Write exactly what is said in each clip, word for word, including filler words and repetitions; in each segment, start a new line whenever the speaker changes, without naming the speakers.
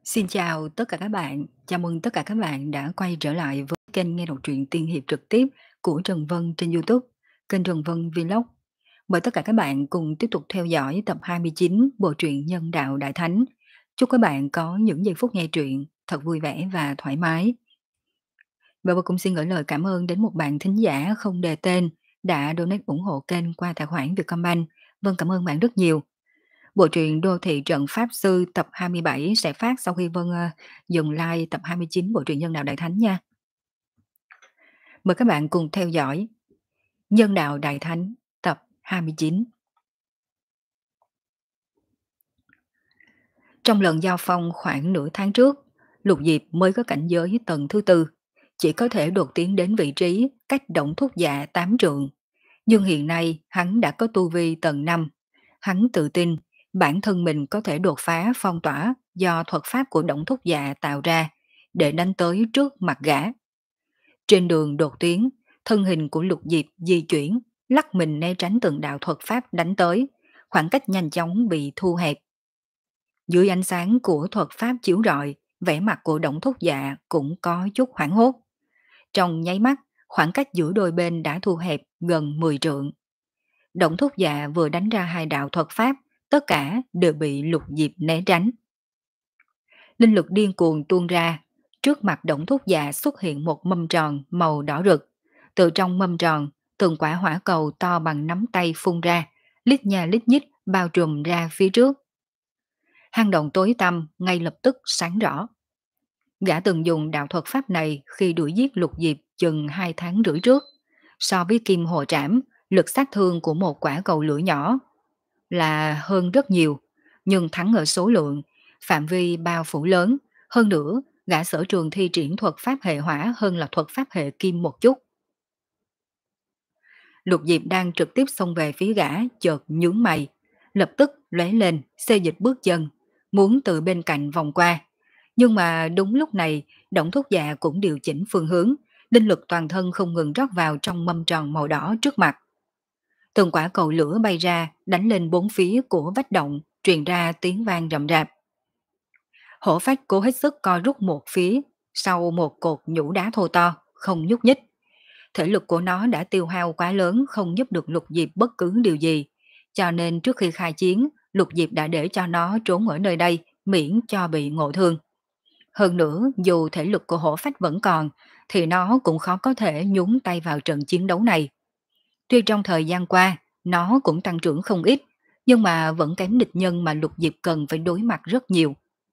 Xin chào tất cả các bạn, chào mừng tất cả các bạn đã quay trở lại với kênh nghe đọc truyện tiên hiệp trực tiếp của Trần Vân trên YouTube, kênh Trần Vân Vlog. Mời tất cả các bạn cùng tiếp tục theo dõi tập hai mươi chín bộ truyện Nhân đạo Đại Thánh. Chúc các bạn có những giây phút nghe truyện thật vui vẻ và thoải mái. Và Vân cũng xin gửi lời cảm ơn đến một bạn thính giả không đề tên đã donate ủng hộ kênh qua tài khoản Vietcombank. Vâng, cảm ơn bạn rất nhiều. Bộ truyện Đô thị trận Pháp sư tập hai mươi bảy sẽ phát sau khi Vân uh, dừng like tập hai mươi chín bộ truyện Nhân đạo Đại Thánh nha. Mời các bạn cùng theo dõi Nhân đạo Đại Thánh tập hai mươi chín. Trong lần giao phong khoảng nửa tháng trước, Lục Diệp mới có cảnh giới tầng thứ tư, chỉ có thể đột tiến đến vị trí cách Động Thúc Dạ tám trượng. Nhưng hiện nay hắn đã có tu vi tầng năm. Hắn tự tin bản thân mình có thể đột phá phong tỏa do thuật pháp của Động Thúc Dạ tạo ra để đánh tới trước mặt gã. Trên đường đột tiến, thân hình của Lục Diệp di chuyển, lắc mình né tránh từng đạo thuật pháp đánh tới, khoảng cách nhanh chóng bị thu hẹp. Dưới ánh sáng của thuật pháp chiếu rọi, vẻ mặt của Động Thúc Dạ cũng có chút hoảng hốt. Trong nháy mắt, khoảng cách giữa đôi bên đã thu hẹp gần mười trượng. Động Thúc Dạ vừa đánh ra hai đạo thuật pháp, tất cả đều bị Lục Diệp né tránh. Linh lực điên cuồng tuôn ra, trước mặt Động Thúc Dạ xuất hiện một mâm tròn màu đỏ rực. Từ trong mâm tròn, từng quả hỏa cầu to bằng nắm tay phun ra, lít nha lít nhít bao trùm ra phía trước. Hang động tối tăm ngay lập tức sáng rõ. Gã từng dùng đạo thuật pháp này khi đuổi giết Lục Diệp chừng hai tháng rưỡi trước. So với kim hồ trảm, lực sát thương của một quả cầu lửa nhỏ là hơn rất nhiều, nhưng thắng ở số lượng, phạm vi bao phủ lớn. Hơn nữa, gã sở trường thi triển thuật pháp hệ hỏa hơn là thuật pháp hệ kim một chút. Lục Diệp đang trực tiếp xông về phía gã, chợt nhướng mày, lập tức lóe lên, xê dịch bước chân, muốn từ bên cạnh vòng qua. Nhưng mà đúng lúc này, Động Thúc Dạ cũng điều chỉnh phương hướng, linh lực toàn thân không ngừng rót vào trong mâm tròn màu đỏ trước mặt. Từng quả cầu lửa bay ra, đánh lên bốn phía của vách động, truyền ra tiếng vang rầm rạp. Hổ phách cố hết sức co rút một phía, sau một cột nhũ đá thô to, không nhúc nhích. Thể lực của nó đã tiêu hao quá lớn, không giúp được Lục Diệp bất cứ điều gì. Cho nên trước khi khai chiến, Lục Diệp đã để cho nó trốn ở nơi đây, miễn cho bị ngộ thương. Hơn nữa, dù thể lực của hổ phách vẫn còn, thì nó cũng khó có thể nhúng tay vào trận chiến đấu này. Tuy trong thời gian qua, nó cũng tăng trưởng không ít, nhưng mà vẫn kém địch nhân mà Lục Diệp cần phải đối mặt rất nhiều.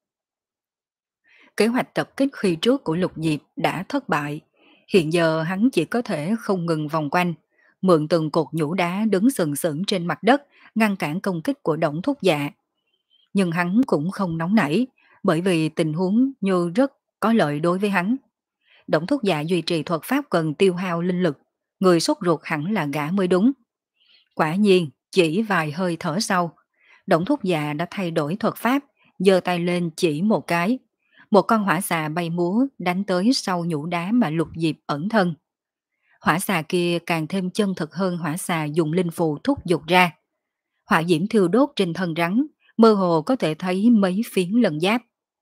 Kế hoạch tập kích khi trước của Lục Diệp đã thất bại. Hiện giờ hắn chỉ có thể không ngừng vòng quanh, mượn từng cột nhũ đá đứng sừng sững trên mặt đất, ngăn cản công kích của Động Thúc Dạ. Nhưng hắn cũng không nóng nảy, bởi vì tình huống như rất có lợi đối với hắn. Động Thúc Dạ duy trì thuật pháp cần tiêu hao linh lực, người sốt ruột hẳn là gã mới đúng. Quả nhiên, chỉ vài hơi thở sau, Động Thúc Dạ đã thay đổi thuật pháp, giơ tay lên chỉ một cái. Một con hỏa xà bay múa đánh tới sau nhũ đá mà Lục Diệp ẩn thân. Hỏa xà kia càng thêm chân thực hơn hỏa xà dùng linh phù thúc dục ra. Hỏa diễm thiêu đốt trên thân rắn, mơ hồ có thể thấy mấy phiến lân giáp.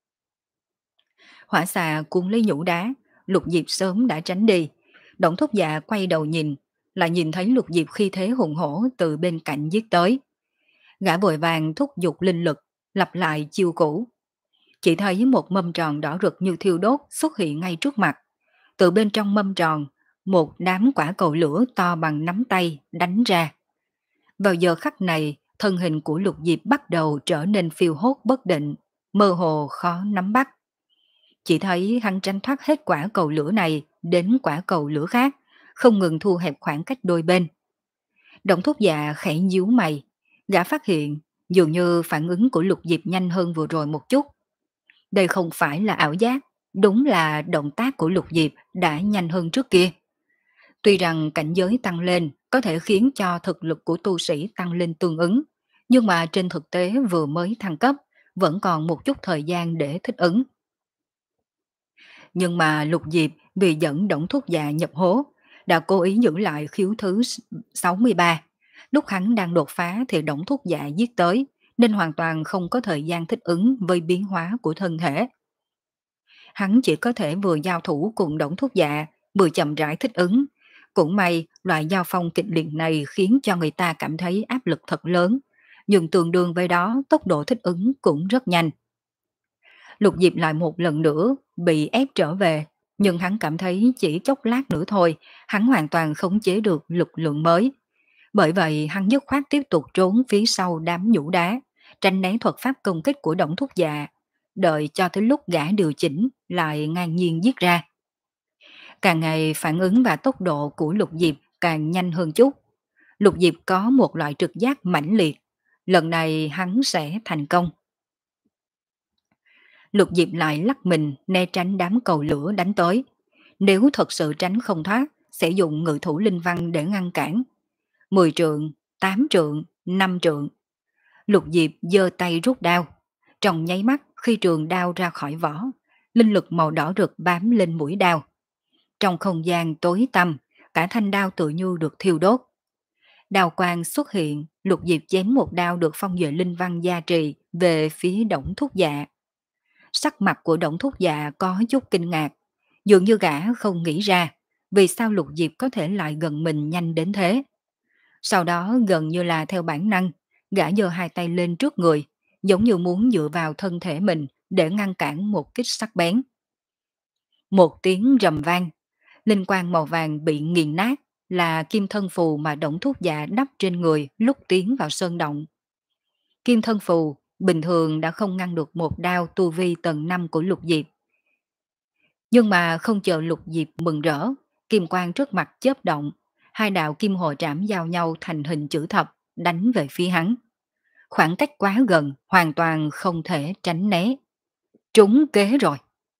Hỏa xà cuốn lấy nhũ đá, Lục Diệp sớm đã tránh đi. Động Thúc Dạ quay đầu nhìn, lại nhìn thấy Lục Diệp khi thế hùng hổ từ bên cạnh giết tới. Gã vội vàng thúc giục linh lực, lặp lại chiêu cũ. Chỉ thấy một mâm tròn đỏ rực như thiêu đốt xuất hiện ngay trước mặt. Từ bên trong mâm tròn, một đám quả cầu lửa to bằng nắm tay đánh ra. Vào giờ khắc này, thân hình của Lục Diệp bắt đầu trở nên phiêu hốt bất định, mơ hồ khó nắm bắt. Chỉ thấy hắn tranh thoát hết quả cầu lửa này đến quả cầu lửa khác, không ngừng thu hẹp khoảng cách đôi bên. Động Thúc Dạ khẽ nhíu mày, gã phát hiện dường như phản ứng của Lục Diệp nhanh hơn vừa rồi một chút. Đây không phải là ảo giác, đúng là động tác của Lục Diệp đã nhanh hơn trước kia. Tuy rằng cảnh giới tăng lên có thể khiến cho thực lực của tu sĩ tăng lên tương ứng, nhưng mà trên thực tế vừa mới thăng cấp, vẫn còn một chút thời gian để thích ứng. Nhưng mà Lục Diệp vì dẫn Động Thúc Dạ nhập hố, đã cố ý giữ lại khiếu thứ sáu mươi ba. Lúc hắn đang đột phá thì Động Thúc Dạ giết tới, nên hoàn toàn không có thời gian thích ứng với biến hóa của thân thể. hắn chỉ có thể vừa giao thủ cùng Đổng Thúc Dạ, vừa chậm rãi thích ứng. Cũng may, loại giao phong kịch liệt này khiến cho người ta cảm thấy áp lực thật lớn, nhưng tương đương với đó tốc độ thích ứng cũng rất nhanh. Lục Diệp lại một lần nữa bị ép trở về, nhưng hắn cảm thấy chỉ chốc lát nữa thôi, hắn hoàn toàn khống chế được lực lượng mới. Bởi vậy hắn dứt khoát tiếp tục trốn phía sau đám nhũ đá, tránh né thuật pháp công kích của Đổng Thúc Dạ, đợi cho tới lúc gã điều chỉnh lại ngang nhiên giết ra. Càng ngày phản ứng và tốc độ của Lục Diệp càng nhanh hơn chút. Lục Diệp có một loại trực giác mãnh liệt, lần này hắn sẽ thành công. Lục Diệp lại lắc mình né tránh đám cầu lửa đánh tới. Nếu thật sự tránh không thoát, sẽ dùng ngự thủ linh văn để ngăn cản. Mười trượng, tám trượng, năm trượng. Lục Diệp giơ tay rút đao. Trong nháy mắt khi trường đao ra khỏi vỏ, linh lực màu đỏ rực bám lên mũi đao. Trong không gian tối tăm, cả thanh đao tự như được thiêu đốt. Đao quang xuất hiện, Lục Diệp chém một đao được phong duệ linh văn gia trì về phía Đổng Thúc Dạ. Sắc mặt của Đổng Thúc Dạ có chút kinh ngạc, dường như gã không nghĩ ra vì sao Lục Diệp có thể lại gần mình nhanh đến thế. Sau đó gần như là theo bản năng, gã giơ hai tay lên trước người, giống như muốn dựa vào thân thể mình để ngăn cản một kích sắc bén. Một tiếng rầm vang, linh quang màu vàng bị nghiền nát, là kim thân phù mà Đổng Thúc Dạ đắp trên người lúc tiến vào sơn động. Kim thân phù bình thường đã không ngăn được một đao tu vi tầng năm của Lục Diệp. Nhưng mà không chờ Lục Diệp mừng rỡ, kim quang trước mặt chớp động, hai đạo kim hồ trảm giao nhau thành hình chữ thập, đánh về phía hắn. Khoảng cách quá gần, hoàn toàn không thể tránh né. Trúng kế rồi.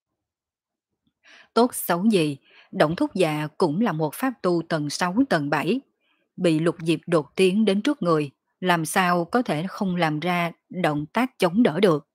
Tốt xấu gì, Đổng Thúc Dạ cũng là một pháp tu tầng sáu tầng bảy. Bị Lục Diệp đột tiến đến trước người, làm sao có thể không làm ra động tác chống đỡ được.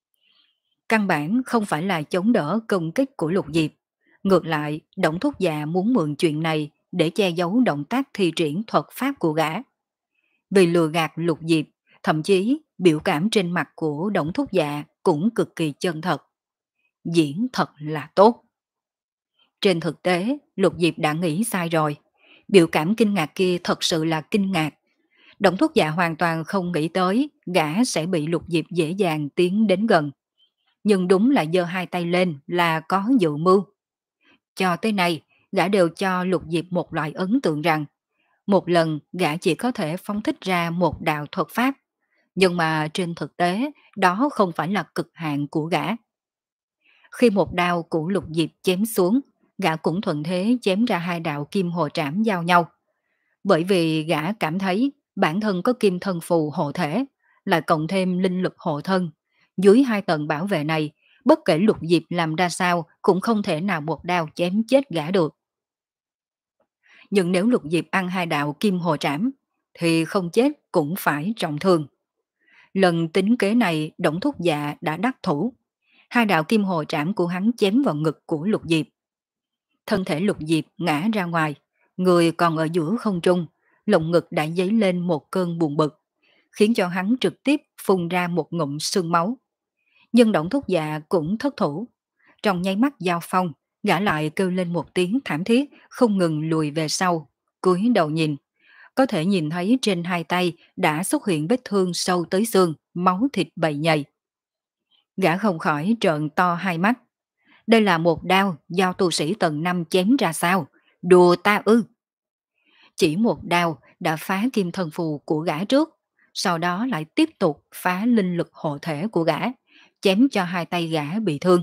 Căn bản không phải là chống đỡ công kích của Lục Diệp. Ngược lại, Đổng Thúc Dạ muốn mượn chuyện này để che giấu động tác thi triển thuật pháp của gã. Vì lừa gạt Lục Diệp, thậm chí biểu cảm trên mặt của Đổng Thúc Dạ cũng cực kỳ chân thật. Diễn thật là tốt. Trên thực tế, Lục Diệp đã nghĩ sai rồi. Biểu cảm kinh ngạc kia thật sự là kinh ngạc. Đổng Thúc Dạ hoàn toàn không nghĩ tới gã sẽ bị Lục Diệp dễ dàng tiến đến gần. Nhưng đúng là giơ hai tay lên là có dự mưu. Cho tới nay, gã đều cho Lục Diệp một loại ấn tượng rằng một lần gã chỉ có thể phóng thích ra một đạo thuật pháp. Nhưng mà trên thực tế, đó không phải là cực hạn của gã. Khi một đao của Lục Diệp chém xuống, gã cũng thuận thế chém ra hai đạo kim hồ trảm giao nhau. Bởi vì gã cảm thấy bản thân có kim thân phù hộ thể, lại cộng thêm linh lực hộ thân. Dưới hai tầng bảo vệ này, bất kể Lục Diệp làm ra sao cũng không thể nào một đao chém chết gã được. Nhưng nếu Lục Diệp ăn hai đạo kim hồ trảm, thì không chết cũng phải trọng thương. Lần tính kế này Đổng Thúc Dạ đã đắc thủ. Hai đạo kim hồ trảm của hắn chém vào ngực của Lục Diệp. Thân thể Lục Diệp ngã ra ngoài, người còn ở giữa không trung, lồng ngực đã dấy lên một cơn buồn bực, khiến cho hắn trực tiếp phun ra một ngụm sương máu. Nhưng Đổng Thúc Dạ cũng thất thủ. Trong nháy mắt giao phong, gã lại kêu lên một tiếng thảm thiết, không ngừng lùi về sau, cúi đầu nhìn. Có thể nhìn thấy trên hai tay đã xuất hiện vết thương sâu tới xương, máu thịt bầy nhầy. Gã không khỏi trợn to hai mắt. Đây là một đao do tu sĩ tầng năm chém ra sao? Đùa ta ư? Chỉ một đao đã phá kim thân phù của gã trước, sau đó lại tiếp tục phá linh lực hộ thể của gã, chém cho hai tay gã bị thương.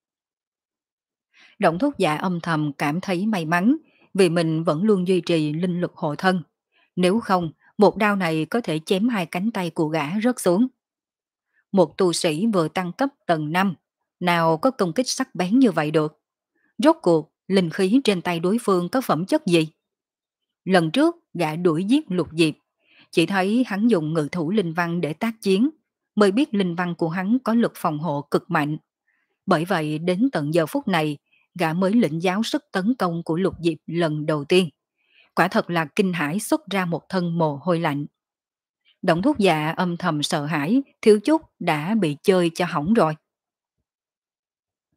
Đổng Thúc Dạ âm thầm cảm thấy may mắn vì mình vẫn luôn duy trì linh lực hộ thân. Nếu không, một đao này có thể chém hai cánh tay của gã rớt xuống. Một tu sĩ vừa tăng cấp tầng năm, nào có công kích sắc bén như vậy được? Rốt cuộc, linh khí trên tay đối phương có phẩm chất gì? Lần trước, gã đuổi giết Lục Diệp, chỉ thấy hắn dùng ngự thủ linh văn để tác chiến, mới biết linh văn của hắn có lực phòng hộ cực mạnh. Bởi vậy, đến tận giờ phút này, gã mới lĩnh giáo sức tấn công của Lục Diệp lần đầu tiên. Quả thật là kinh hãi xuất ra một thân mồ hôi lạnh. Đổng Thúc Dạ âm thầm sợ hãi, thiếu chút đã bị chơi cho hỏng rồi.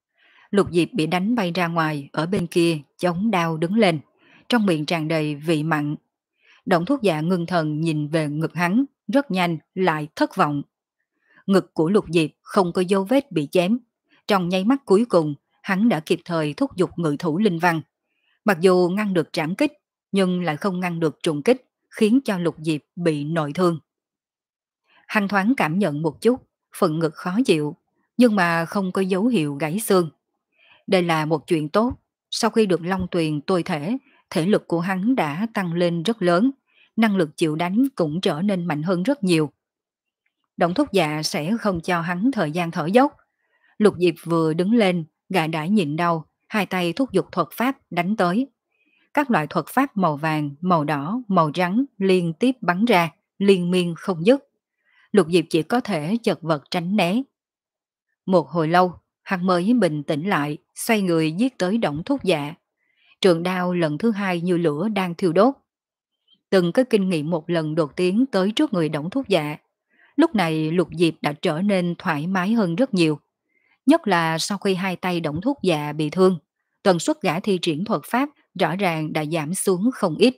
Lục Diệp bị đánh bay ra ngoài, ở bên kia chống đao đứng lên, trong miệng tràn đầy vị mặn. Động Thuốc Dạ ngưng thần nhìn về ngực hắn, rất nhanh lại thất vọng. Ngực của Lục Diệp không có dấu vết bị chém. Trong nháy mắt cuối cùng, hắn đã kịp thời thúc giục ngự thủ linh văn. Mặc dù ngăn được trảm kích, nhưng lại không ngăn được trùng kích, khiến cho Lục Diệp bị nội thương. Hắn thoáng cảm nhận một chút, phần ngực khó chịu, nhưng mà không có dấu hiệu gãy xương. Đây là một chuyện tốt, sau khi được Long Tuyền tôi thể, thể lực của hắn đã tăng lên rất lớn, năng lực chịu đánh cũng trở nên mạnh hơn rất nhiều. Động Thúc Dạ sẽ không cho hắn thời gian thở dốc. Lục Diệp vừa đứng lên, gã đã nhịn đau, hai tay thúc giục thuật pháp đánh tới. Các loại thuật pháp màu vàng, màu đỏ, màu trắng liên tiếp bắn ra, liên miên không dứt. Lục Diệp chỉ có thể chật vật tránh né. Một hồi lâu, hắn mới bình tĩnh lại, xoay người giết tới Động Thúc Dạ. Trường đao lần thứ hai như lửa đang thiêu đốt. Từng có kinh nghiệm một lần đột tiến tới trước người Động Thúc Dạ. Lúc này Lục Diệp đã trở nên thoải mái hơn rất nhiều. Nhất là sau khi hai tay Động Thúc Dạ bị thương, tần suất gã thi triển thuật pháp rõ ràng đã giảm xuống không ít.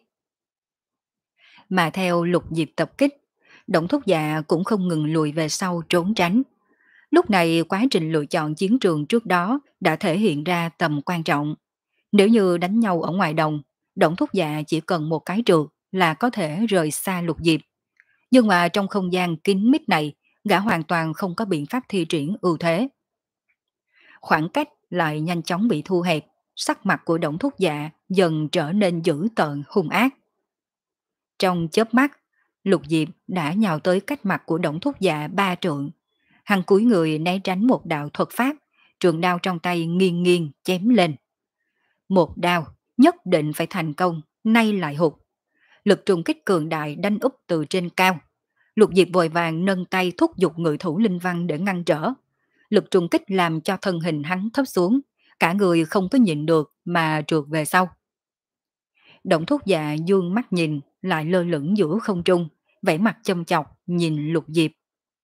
Mà theo Lục Diệp tập kích, Động Thúc Dạ cũng không ngừng lùi về sau trốn tránh. Lúc này quá trình lựa chọn chiến trường trước đó đã thể hiện ra tầm quan trọng. Nếu như đánh nhau ở ngoài đồng, Động Thúc Dạ chỉ cần một cái trượt là có thể rời xa Lục Diệp. Nhưng mà trong không gian kín mít này, gã hoàn toàn không có biện pháp thi triển ưu thế. Khoảng cách lại nhanh chóng bị thu hẹp, sắc mặt của Động Thúc Dạ dần trở nên dữ tợn hung ác. Trong chớp mắt, Lục Diệp đã nhào tới cách mặt của Động Thúc Dạ ba trượng. Hắn cúi người né tránh một đạo thuật pháp, trường đao trong tay nghiêng nghiêng chém lên. Một đao nhất định phải thành công, nay lại hụt. Lực trùng kích cường đại đánh úp từ trên cao. Lục Diệp vội vàng nâng tay thúc giục ngự thủ linh văn để ngăn trở. Lực trùng kích làm cho thân hình hắn thấp xuống, cả người không có nhịn được mà trượt về sau. Động Thúc Dạ dương mắt nhìn, lại lơ lửng giữa không trung, vẻ mặt châm chọc nhìn Lục Diệp.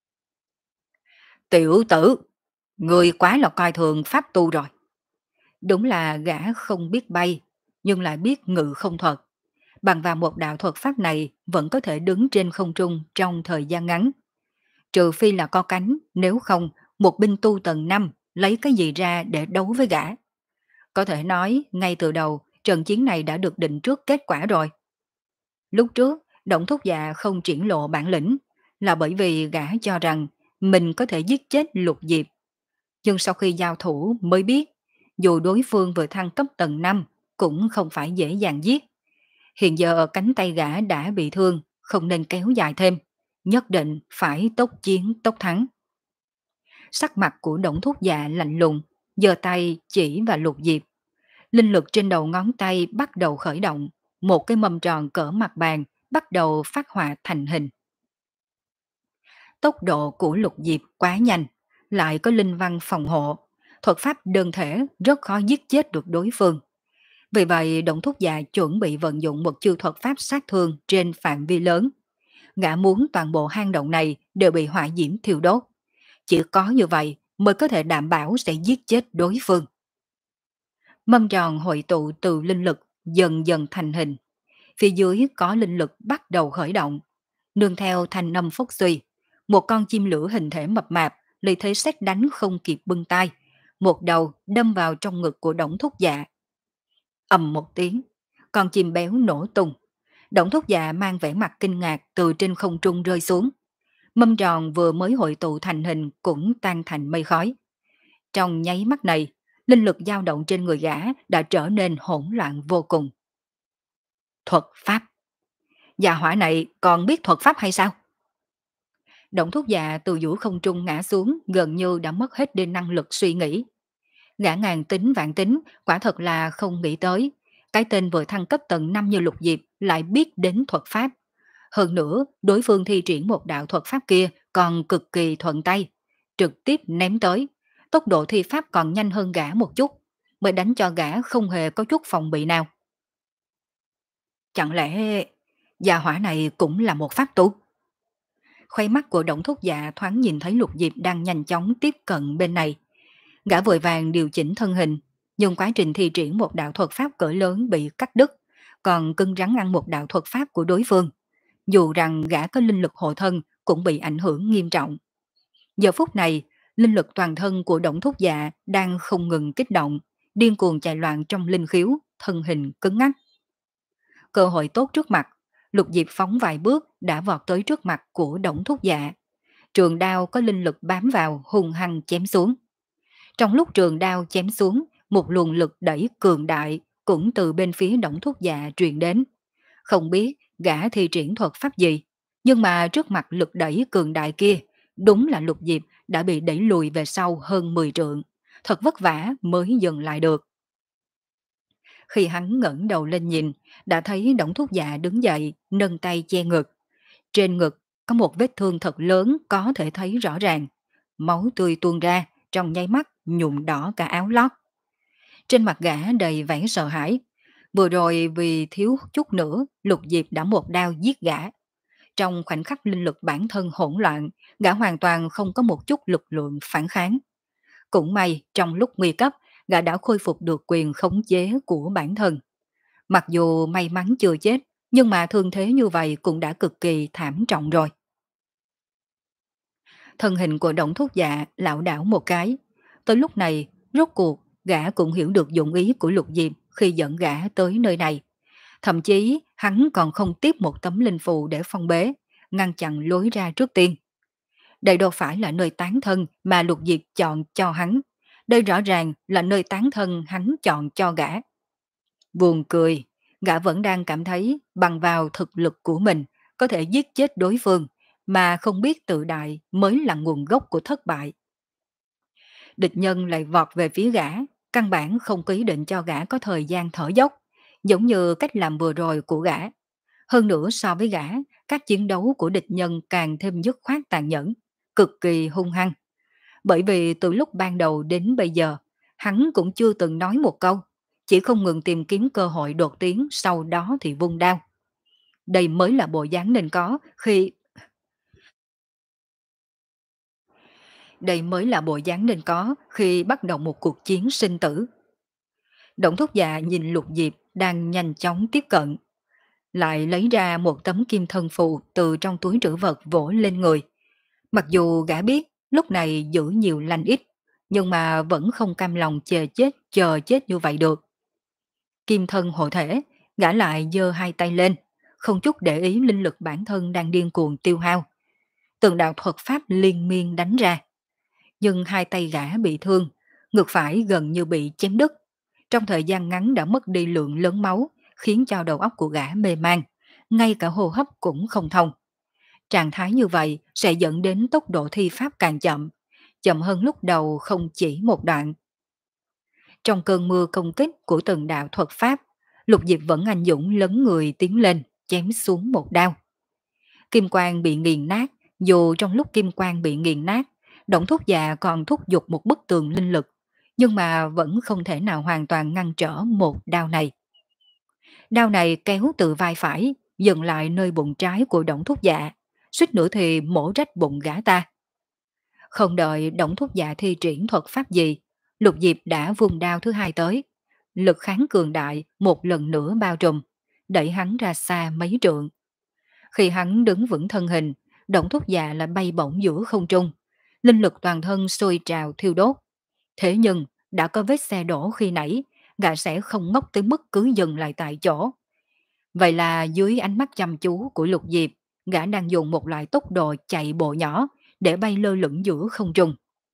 Tiểu tử, người quá là coi thường pháp tu rồi. Đúng là gã không biết bay, nhưng lại biết ngự không thuật. Bằng vào một đạo thuật pháp này vẫn có thể đứng trên không trung trong thời gian ngắn. Trừ phi là có cánh, nếu không, một binh tu tầng năm lấy cái gì ra để đấu với gã. Có thể nói, ngay từ đầu, trận chiến này đã được định trước kết quả rồi. Lúc trước, Động Thúc Dạ không triển lộ bản lĩnh, là bởi vì gã cho rằng mình có thể giết chết Lục Diệp. Nhưng sau khi giao thủ mới biết, dù đối phương vừa thăng cấp tầng năm, cũng không phải dễ dàng giết. Hiện giờ cánh tay gã đã bị thương, không nên kéo dài thêm, nhất định phải tốc chiến tốc thắng. Sắc mặt của Động Thúc Dạ lạnh lùng, giơ tay chỉ vào Lục Diệp. Linh lực trên đầu ngón tay bắt đầu khởi động, một cái mâm tròn cỡ mặt bàn bắt đầu phát họa thành hình. Tốc độ của Lục Diệp quá nhanh, lại có linh văn phòng hộ, thuật pháp đơn thể rất khó giết chết được đối phương. Vì vậy Động Thúc Dạ chuẩn bị vận dụng một chiêu thuật pháp sát thương trên phạm vi lớn. Gã muốn toàn bộ hang động này đều bị hỏa diễm thiêu đốt. Chỉ có như vậy mới có thể đảm bảo sẽ giết chết đối phương. Mâm tròn hội tụ từ linh lực dần dần thành hình. Phía dưới có linh lực bắt đầu khởi động. Nương theo thanh âm phốc suy, một con chim lửa hình thể mập mạp lấy thế xét đánh không kịp bưng tay, một đầu đâm vào trong ngực của Động Thúc Dạ. Ầm một tiếng, con chim béo nổ tung. Động Thúc Dạ mang vẻ mặt kinh ngạc từ trên không trung rơi xuống. Mâm tròn vừa mới hội tụ thành hình cũng tan thành mây khói. Trong nháy mắt này, linh lực dao động trên người gã đã trở nên hỗn loạn vô cùng. Thuật pháp. Dạ hỏa này còn biết thuật pháp hay sao? Động Thúc Dạ từ giữa không trung ngã xuống, gần như đã mất hết đi năng lực suy nghĩ. Gã ngàn tính vạn tính, quả thật là không nghĩ tới. Cái tên vừa thăng cấp tầng năm như Lục Diệp lại biết đến thuật pháp. Hơn nữa, đối phương thi triển một đạo thuật pháp kia còn cực kỳ thuận tay. Trực tiếp ném tới. Tốc độ thi pháp còn nhanh hơn gã một chút, mới đánh cho gã không hề có chút phòng bị nào. Chẳng lẽ gia hỏa này cũng là một pháp tu? Khoai mắt của Động Thúc Dạ thoáng nhìn thấy Lục Diệp đang nhanh chóng tiếp cận bên này. Gã vội vàng điều chỉnh thân hình, nhưng quá trình thi triển một đạo thuật pháp cỡ lớn bị cắt đứt, còn cứng rắn ngăn một đạo thuật pháp của đối phương. Dù rằng gã có linh lực hộ thân cũng bị ảnh hưởng nghiêm trọng. Giờ phút này, linh lực toàn thân của Đổng Thúc Dạ đang không ngừng kích động, điên cuồng chạy loạn trong linh khiếu, thân hình cứng ngắc. Cơ hội tốt trước mặt, Lục Diệp phóng vài bước đã vọt tới trước mặt của Đổng Thúc Dạ. Trường đao có linh lực bám vào hung hăng chém xuống. Trong lúc trường đao chém xuống, một luồng lực đẩy cường đại cũng từ bên phía Đổng Thúc Dạ truyền đến. Không biết gã thi triển thuật pháp gì, nhưng mà trước mặt lực đẩy cường đại kia, đúng là Lục Diệp đã bị đẩy lùi về sau hơn mười trượng. Thật vất vả mới dừng lại được. Khi hắn ngẩng đầu lên nhìn, đã thấy Đổng Thúc Dạ đứng dậy, nâng tay che ngực. Trên ngực có một vết thương thật lớn có thể thấy rõ ràng. Máu tươi tuôn ra, trong nháy mắt nhuộm đỏ cả áo lót. Trên mặt gã đầy vẻ sợ hãi. Vừa rồi vì thiếu chút nữa, Lục Diệp đã một đao giết gã. Trong khoảnh khắc linh lực bản thân hỗn loạn, gã hoàn toàn không có một chút lực lượng phản kháng. Cũng may, trong lúc nguy cấp, gã đã khôi phục được quyền khống chế của bản thân. Mặc dù may mắn chưa chết, nhưng mà thương thế như vậy cũng đã cực kỳ thảm trọng rồi. Thân hình của Đổng Thúc Dạ lảo đảo một cái. Tới lúc này, rốt cuộc, gã cũng hiểu được dụng ý của Lục Diệp khi dẫn gã tới nơi này. Thậm chí, hắn còn không tiếp một tấm linh phù để phong bế, ngăn chặn lối ra trước tiên. Đây đâu phải là nơi tán thân mà Lục Diệp chọn cho hắn. Đây rõ ràng là nơi tán thân hắn chọn cho gã. Buồn cười, gã vẫn đang cảm thấy bằng vào thực lực của mình có thể giết chết đối phương, mà không biết tự đại mới là nguồn gốc của thất bại. Địch nhân lại vọt về phía gã, căn bản không có ý định cho gã có thời gian thở dốc, giống như cách làm vừa rồi của gã. Hơn nữa so với gã, các chiến đấu của địch nhân càng thêm dứt khoát tàn nhẫn, cực kỳ hung hăng. Bởi vì từ lúc ban đầu đến bây giờ, hắn cũng chưa từng nói một câu, chỉ không ngừng tìm kiếm cơ hội đột tiến, sau đó thì vung đao. Đây mới là bộ dáng nên có khi Đây mới là bộ dáng nên có khi bắt đầu một cuộc chiến sinh tử. Động Thúc Dạ nhìn Lục Diệp đang nhanh chóng tiếp cận, lại lấy ra một tấm kim thân phù từ trong túi trữ vật vỗ lên người. Mặc dù gã biết lúc này giữ nhiều lành ít, nhưng mà vẫn không cam lòng chờ chết, chờ chết như vậy được. Kim thân hộ thể, gã lại giơ hai tay lên, không chút để ý linh lực bản thân đang điên cuồng tiêu hao. Từng đạo thuật pháp liên miên đánh ra. Nhưng hai tay gã bị thương, ngực phải gần như bị chém đứt. Trong thời gian ngắn đã mất đi lượng lớn máu, khiến cho đầu óc của gã mê man, ngay cả hô hấp cũng không thông. Trạng thái như vậy sẽ dẫn đến tốc độ thi pháp càng chậm, chậm hơn lúc đầu không chỉ một đoạn. Trong cơn mưa công kích của từng đạo thuật pháp, Lục Diệp vẫn anh dũng lấn người tiến lên, chém xuống một đao. Kim quang bị nghiền nát, dù trong lúc kim quang bị nghiền nát, Động Thúc Dạ còn thúc giục một bức tường linh lực, nhưng mà vẫn không thể nào hoàn toàn ngăn trở một đao này. Đao này kéo từ vai phải, dừng lại nơi bụng trái của Động Thúc Dạ, suýt nữa thì mổ rách bụng gã ta. Không đợi Động Thúc Dạ thi triển thuật pháp gì, Lục Diệp đã vùng đao thứ hai tới. Lực kháng cường đại một lần nữa bao trùm, đẩy hắn ra xa mấy trượng. Khi hắn đứng vững thân hình, Động Thúc Dạ lại bay bổng giữa không trung. Linh lực toàn thân sôi trào thiêu đốt. Thế nhưng, đã có vết xe đổ khi nãy, gã sẽ không ngốc tới mức cứ dừng lại tại chỗ. Vậy là dưới ánh mắt chăm chú của Lục Diệp, gã đang dùng một loại tốc độ chạy bộ nhỏ để bay lơ lửng giữa không trung.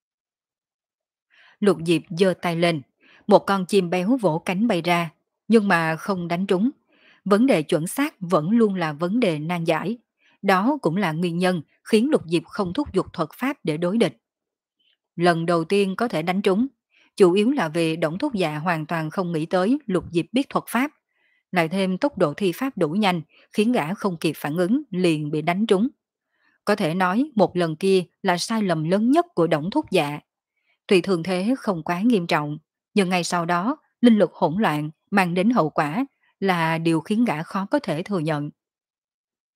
Lục Diệp giơ tay lên, một con chim béo vỗ cánh bay ra, nhưng mà không đánh trúng. Vấn đề chuẩn xác vẫn luôn là vấn đề nan giải. Đó cũng là nguyên nhân khiến Lục Diệp không thúc giục thuật pháp để đối địch. Lần đầu tiên có thể đánh trúng, chủ yếu là vì Đổng Thúc Dạ hoàn toàn không nghĩ tới Lục Diệp biết thuật pháp. Lại thêm tốc độ thi pháp đủ nhanh, khiến gã không kịp phản ứng liền bị đánh trúng. Có thể nói một lần kia là sai lầm lớn nhất của Đổng Thúc Dạ. Tuy thường thế không quá nghiêm trọng, nhưng ngay sau đó, linh lực hỗn loạn mang đến hậu quả là điều khiến gã khó có thể thừa nhận.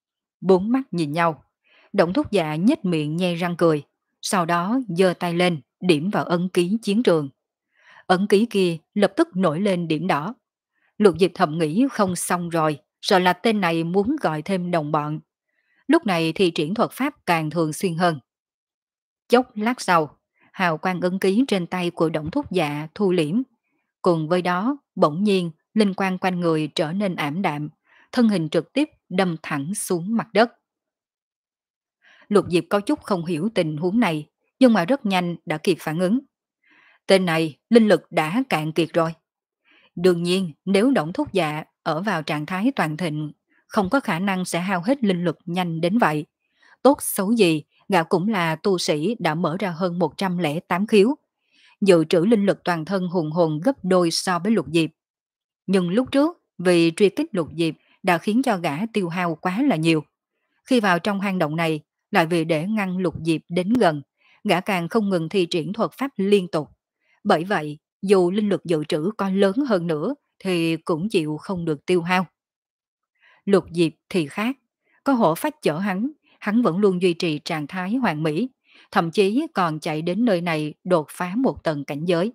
Bốn mắt nhìn nhau, Động Thúc Dạ nhếch miệng nhe răng cười, sau đó giơ tay lên, điểm vào ấn ký chiến trường. Ấn ký kia lập tức nổi lên điểm đỏ. Lục Diệp thầm nghĩ không xong rồi, sợ là tên này muốn gọi thêm đồng bọn. Lúc này thì triển thuật pháp càng thường xuyên hơn. Chốc lát sau, hào quang ấn ký trên tay của Đổng Thúc Dạ thu liễm. Cùng với đó, bỗng nhiên, linh quang quanh người trở nên ảm đạm, thân hình trực tiếp đâm thẳng xuống mặt đất. Lục Diệp có chút không hiểu tình huống này, nhưng mà rất nhanh đã kịp phản ứng. Tên này, linh lực đã cạn kiệt rồi. Đương nhiên, nếu Đổng Thúc Dạ ở vào trạng thái toàn thịnh, không có khả năng sẽ hao hết linh lực nhanh đến vậy. Tốt xấu gì, gã cũng là tu sĩ đã mở ra hơn một trăm lẻ tám khiếu. Dự trữ linh lực toàn thân hùng hồn gấp đôi so với Lục Diệp. Nhưng lúc trước, vì truy kích Lục Diệp đã khiến cho gã tiêu hao quá là nhiều. Khi vào trong hang động này, lại vì để ngăn Lục Diệp đến gần, gã càng không ngừng thi triển thuật pháp liên tục. Bởi vậy, dù linh lực dự trữ có lớn hơn nữa, thì cũng chịu không được tiêu hao. Lục Diệp thì khác, có hổ phách chở hắn, hắn vẫn luôn duy trì trạng thái hoàn mỹ, thậm chí còn chạy đến nơi này đột phá một tầng cảnh giới.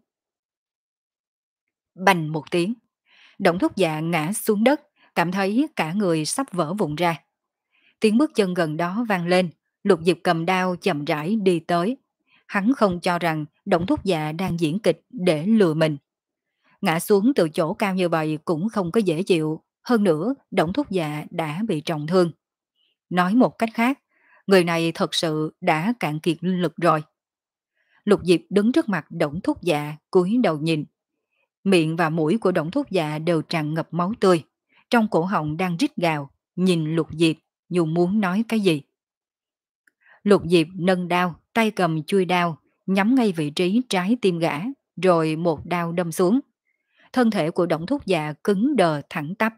Bành một tiếng, Động Thúc Dạ ngã xuống đất, cảm thấy cả người sắp vỡ vụn ra. Tiếng bước chân gần đó vang lên, Lục Diệp cầm đao chậm rãi đi tới. Hắn không cho rằng Động Thúc Dạ đang diễn kịch để lừa mình. Ngã xuống từ chỗ cao như vậy cũng không có dễ chịu, hơn nữa Động Thúc Dạ đã bị trọng thương. Nói một cách khác, người này thật sự đã cạn kiệt linh lực rồi. Lục Diệp đứng trước mặt Động Thúc Dạ, cúi đầu nhìn. Miệng và mũi của Động Thúc Dạ đều tràn ngập máu tươi, trong cổ họng đang rít gào, nhìn Lục Diệp dù muốn nói cái gì. Lục Diệp nâng đao, tay cầm chuôi đao, nhắm ngay vị trí trái tim gã, rồi một đao đâm xuống. Thân thể của Động Thúc Dạ cứng đờ thẳng tắp.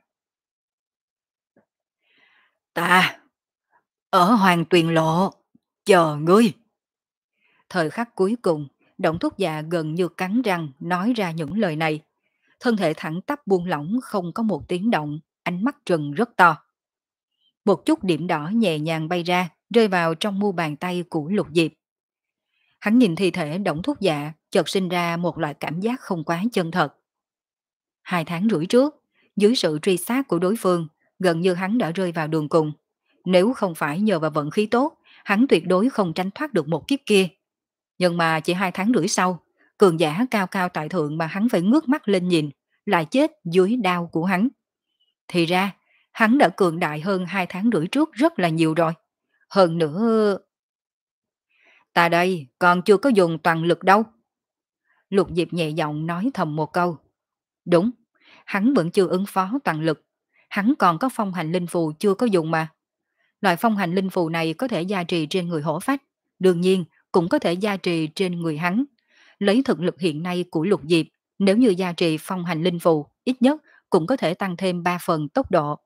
Ta, ở Hoàng Tuyền Lộ, chờ ngươi. Thời khắc cuối cùng, Động Thúc Dạ gần như cắn răng nói ra những lời này. Thân thể thẳng tắp buông lỏng không có một tiếng động, ánh mắt trừng rất to. Một chút điểm đỏ nhẹ nhàng bay ra, rơi vào trong mu bàn tay của Lục Diệp. Hắn nhìn thi thể Động Thúc Dạ, chợt sinh ra một loại cảm giác không quá chân thật. Hai tháng rưỡi trước, dưới sự truy sát của đối phương, gần như hắn đã rơi vào đường cùng. Nếu không phải nhờ vào vận khí tốt, hắn tuyệt đối không tránh thoát được một kiếp kia. Nhưng mà chỉ hai tháng rưỡi sau, cường giả cao cao tại thượng mà hắn phải ngước mắt lên nhìn, lại chết dưới đao của hắn. Thì ra, hắn đã cường đại hơn hai tháng rưỡi trước rất là nhiều rồi. Hơn nữa... Ta đây còn chưa có dùng toàn lực đâu. Lục Diệp nhẹ giọng nói thầm một câu. Đúng, hắn vẫn chưa ứng phó toàn lực. Hắn còn có phong hành linh phù chưa có dùng mà. Loại phong hành linh phù này có thể gia trì trên người hổ phách, đương nhiên cũng có thể gia trì trên người hắn. Lấy thực lực hiện nay của Lục Diệp, nếu như gia trì phong hành linh phù, ít nhất cũng có thể tăng thêm ba phần tốc độ.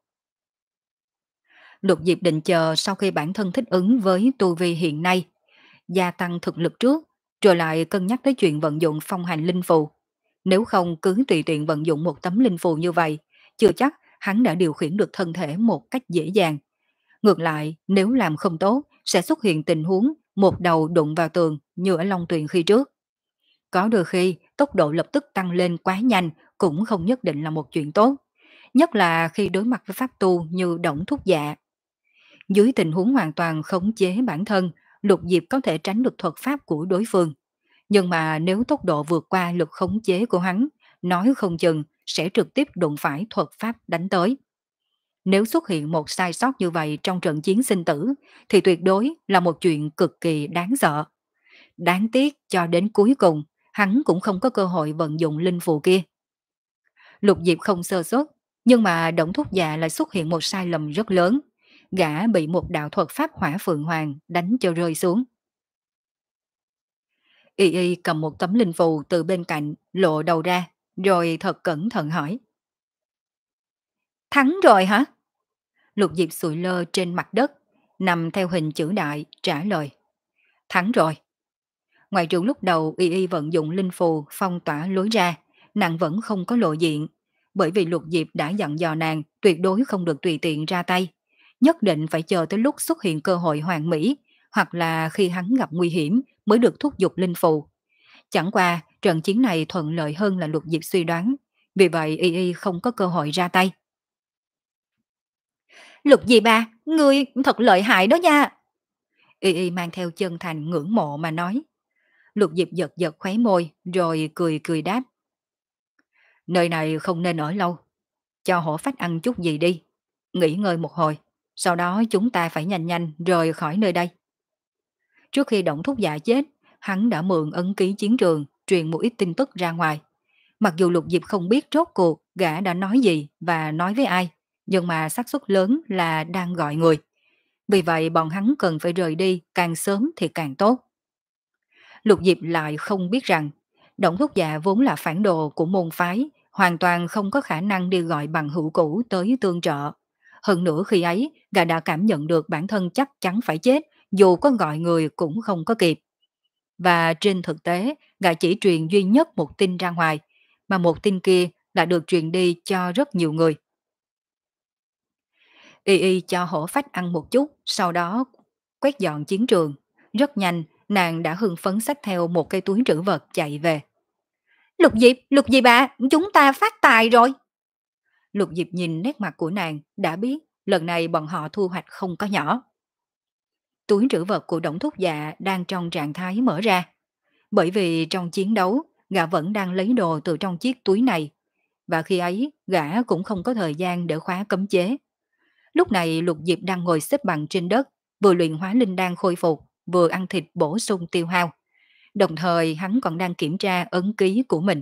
Lục Diệp định chờ sau khi bản thân thích ứng với tu vi hiện nay, gia tăng thực lực trước, rồi lại cân nhắc tới chuyện vận dụng phong hành linh phù. Nếu không cứ tùy tiện vận dụng một tấm linh phù như vậy, chưa chắc hắn đã điều khiển được thân thể một cách dễ dàng. Ngược lại, nếu làm không tốt, sẽ xuất hiện tình huống một đầu đụng vào tường như ở Long Tuyền khi trước. Có đôi khi, tốc độ lập tức tăng lên quá nhanh cũng không nhất định là một chuyện tốt. Nhất là khi đối mặt với pháp tu như Đổng Thúc Dạ. Dưới tình huống hoàn toàn khống chế bản thân, Lục Diệp có thể tránh được thuật pháp của đối phương. Nhưng mà nếu tốc độ vượt qua lực khống chế của hắn, nói không chừng sẽ trực tiếp đụng phải thuật pháp đánh tới. Nếu xuất hiện một sai sót như vậy trong trận chiến sinh tử, thì tuyệt đối là một chuyện cực kỳ đáng sợ. Đáng tiếc cho đến cuối cùng, hắn cũng không có cơ hội vận dụng linh phù kia. Lục Diệp không sơ suất, nhưng mà Đổng Thúc Dạ lại xuất hiện một sai lầm rất lớn. Gã bị một đạo thuật pháp hỏa phượng hoàng đánh cho rơi xuống. Y Y cầm một tấm linh phù từ bên cạnh, lộ đầu ra, rồi thật cẩn thận hỏi. Thắng rồi hả? Lục Diệp sụi lơ trên mặt đất, nằm theo hình chữ đại, trả lời. Thắng rồi. Ngoài trường lúc đầu Y Y vận dụng linh phù phong tỏa lối ra, nàng vẫn không có lộ diện, bởi vì Lục Diệp đã dặn dò nàng tuyệt đối không được tùy tiện ra tay, nhất định phải chờ tới lúc xuất hiện cơ hội hoàn mỹ, hoặc là khi hắn gặp nguy hiểm mới được thúc giục linh phù. Chẳng qua, trận chiến này thuận lợi hơn là Lục Diệp suy đoán, vì vậy Y Y không có cơ hội ra tay. Lục Diệp à, ngươi thật lợi hại đó nha. Y Y mang theo chân thành ngưỡng mộ mà nói. Lục Diệp giật giật khóe môi, rồi cười cười đáp. Nơi này không nên ở lâu, cho hổ phách ăn chút gì đi, nghỉ ngơi một hồi, sau đó chúng ta phải nhanh nhanh rời khỏi nơi đây. Trước khi Động Thúc Dạ chết, hắn đã mượn ấn ký chiến trường truyền một ít tin tức ra ngoài. Mặc dù Lục Diệp không biết rốt cuộc gã đã nói gì và nói với ai, nhưng mà xác suất lớn là đang gọi người. Vì vậy bọn hắn cần phải rời đi càng sớm thì càng tốt. Lục Diệp lại không biết rằng Động Thúc Dạ vốn là phản đồ của môn phái, hoàn toàn không có khả năng đi gọi bằng hữu cũ tới tương trợ. Hơn nữa khi ấy, gã đã cảm nhận được bản thân chắc chắn phải chết, dù có gọi người cũng không có kịp. Và trên thực tế, gã chỉ truyền duy nhất một tin ra ngoài, mà một tin kia lại được truyền đi cho rất nhiều người. Y Y cho hổ phách ăn một chút, sau đó quét dọn chiến trường. Rất nhanh, nàng đã hưng phấn xách theo một cây túi trữ vật chạy về. Lục Diệp, Lục Diệp à, chúng ta phát tài rồi. Lục Diệp nhìn nét mặt của nàng, đã biết lần này bọn họ thu hoạch không có nhỏ. Túi trữ vật của Đổng Thúc Dạ đang trong trạng thái mở ra. Bởi vì trong chiến đấu, gã vẫn đang lấy đồ từ trong chiếc túi này. Và khi ấy, gã cũng không có thời gian để khóa cấm chế. Lúc này Lục Diệp đang ngồi xếp bằng trên đất, vừa luyện hóa linh đan khôi phục, vừa ăn thịt bổ sung tiêu hao. Đồng thời hắn còn đang kiểm tra ấn ký của mình.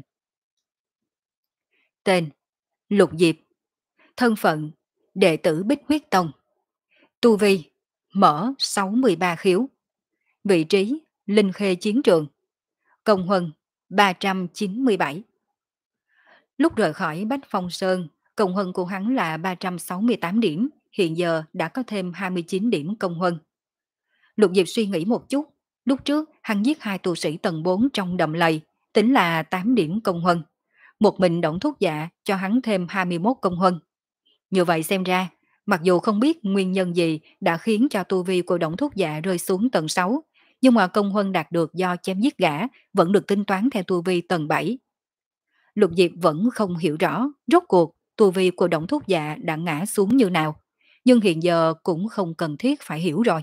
Tên: Lục Diệp. Thân phận: đệ tử Bích Huyết Tông. Tu vi: mở sáu mươi ba khiếu. Vị trí: Linh Khê chiến trường. Công huân: ba trăm chín mươi bảy. Lúc rời khỏi Bách Phong Sơn, công huân của hắn là ba trăm sáu mươi tám điểm, hiện giờ đã có thêm hai mươi chín điểm công huân. Lục Diệp suy nghĩ một chút, lúc trước hắn giết hai tu sĩ tầng bốn trong đầm lầy, tính là tám điểm công huân. Một mình Đổng Thúc Dạ cho hắn thêm hai mươi mốt công huân. Như vậy xem ra, mặc dù không biết nguyên nhân gì đã khiến cho tu vi của Đổng Thúc Dạ rơi xuống tầng sáu, nhưng mà công huân đạt được do chém giết gã vẫn được tính toán theo tu vi tầng bảy. Lục Diệp vẫn không hiểu rõ rốt cuộc tu vi của Đổng Thúc Dạ đã ngã xuống như nào, nhưng hiện giờ cũng không cần thiết phải hiểu rồi.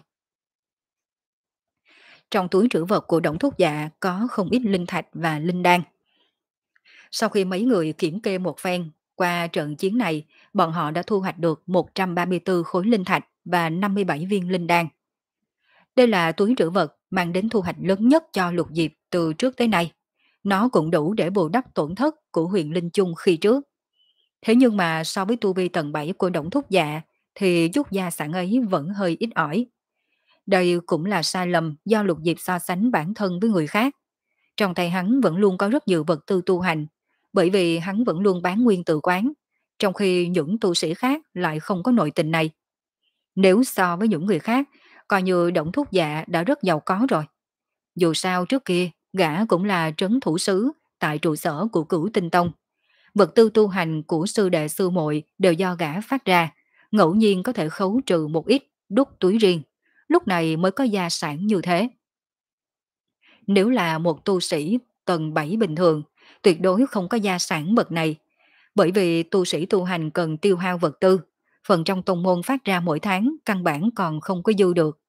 Trong túi trữ vật của Đổng Thúc Dạ có không ít linh thạch và linh đan. Sau khi mấy người kiểm kê một phen, qua trận chiến này, bọn họ đã thu hoạch được một trăm ba mươi tư khối linh thạch và năm mươi bảy viên linh đan. Đây là túi trữ vật mang đến thu hoạch lớn nhất cho Lục Diệp từ trước tới nay. Nó cũng đủ để bù đắp tổn thất của huyện Linh Chung khi trước. Thế nhưng mà so với tu vi tầng bảy của Đổng Thúc Dạ, thì chút gia sản ấy vẫn hơi ít ỏi. Đây cũng là sai lầm do Lục Diệp so sánh bản thân với người khác. Trong tay hắn vẫn luôn có rất nhiều vật tư tu hành, bởi vì hắn vẫn luôn bán nguyên tự quán, trong khi những tu sĩ khác lại không có nội tình này. Nếu so với những người khác, coi như Đổng Thúc Dạ đã rất giàu có rồi. Dù sao trước kia, gã cũng là trấn thủ sứ tại trụ sở của Cửu Tinh Tông. Vật tư tu hành của sư đệ sư muội đều do gã phát ra, ngẫu nhiên có thể khấu trừ một ít, đút túi riêng. Lúc này mới có gia sản như thế. Nếu là một tu sĩ tầng bảy bình thường, tuyệt đối không có gia sản bậc này, bởi vì tu sĩ tu hành cần tiêu hao vật tư, phần trong tông môn phát ra mỗi tháng căn bản còn không có dư được.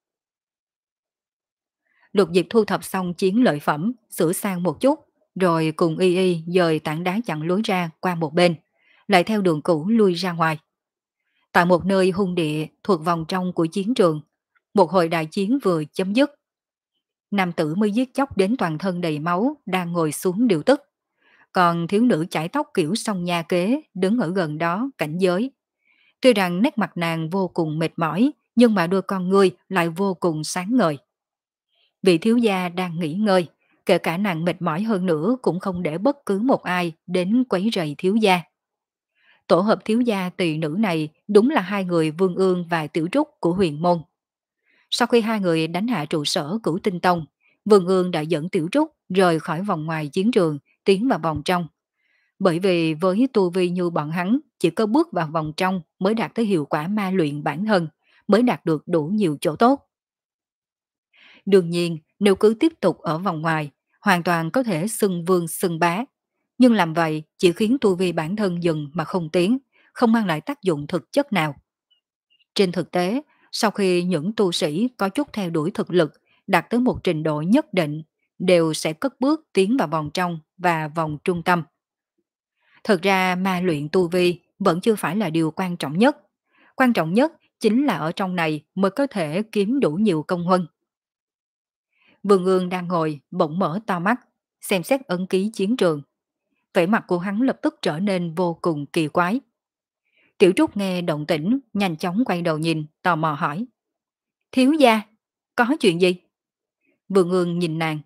Lục Diệp thu thập xong chiến lợi phẩm, sửa sang một chút, rồi cùng Y Y dời tảng đá chặn lối ra qua một bên, lại theo đường cũ lui ra ngoài. Tại một nơi hung địa thuộc vòng trong của chiến trường, một hồi đại chiến vừa chấm dứt. Nam tử mới giết chóc đến toàn thân đầy máu đang ngồi xuống điều tức. Còn thiếu nữ chải tóc kiểu song nha kế đứng ở gần đó cảnh giới. Tuy rằng nét mặt nàng vô cùng mệt mỏi, nhưng mà đôi con ngươi lại vô cùng sáng ngời. Vị thiếu gia đang nghỉ ngơi, kể cả nàng mệt mỏi hơn nữa cũng không để bất cứ một ai đến quấy rầy thiếu gia. Tổ hợp thiếu gia tỳ nữ này đúng là hai người Vương Ương và Tiểu Trúc của huyền môn. Sau khi hai người đánh hạ trụ sở Cửu Tinh Tông, Vương Ương đã dẫn Tiểu Trúc rời khỏi vòng ngoài chiến trường, tiến vào vòng trong. Bởi vì với tu vi như bọn hắn, chỉ có bước vào vòng trong mới đạt tới hiệu quả ma luyện bản thân, mới đạt được đủ nhiều chỗ tốt. Đương nhiên, nếu cứ tiếp tục ở vòng ngoài, hoàn toàn có thể xưng vương xưng bá, nhưng làm vậy chỉ khiến tu vi bản thân dừng mà không tiến, không mang lại tác dụng thực chất nào. Trên thực tế, sau khi những tu sĩ có chút theo đuổi thực lực đạt tới một trình độ nhất định, đều sẽ cất bước tiến vào vòng trong và vòng trung tâm. Thực ra ma luyện tu vi vẫn chưa phải là điều quan trọng nhất. Quan trọng nhất chính là ở trong này mới có thể kiếm đủ nhiều công huân. Vương Ương đang ngồi bỗng mở to mắt, xem xét ấn ký chiến trường. Vẻ mặt của hắn lập tức trở nên vô cùng kỳ quái. Tiểu Trúc nghe động tĩnh, nhanh chóng quay đầu nhìn, tò mò hỏi. Thiếu gia, có chuyện gì? Vương Ương nhìn nàng.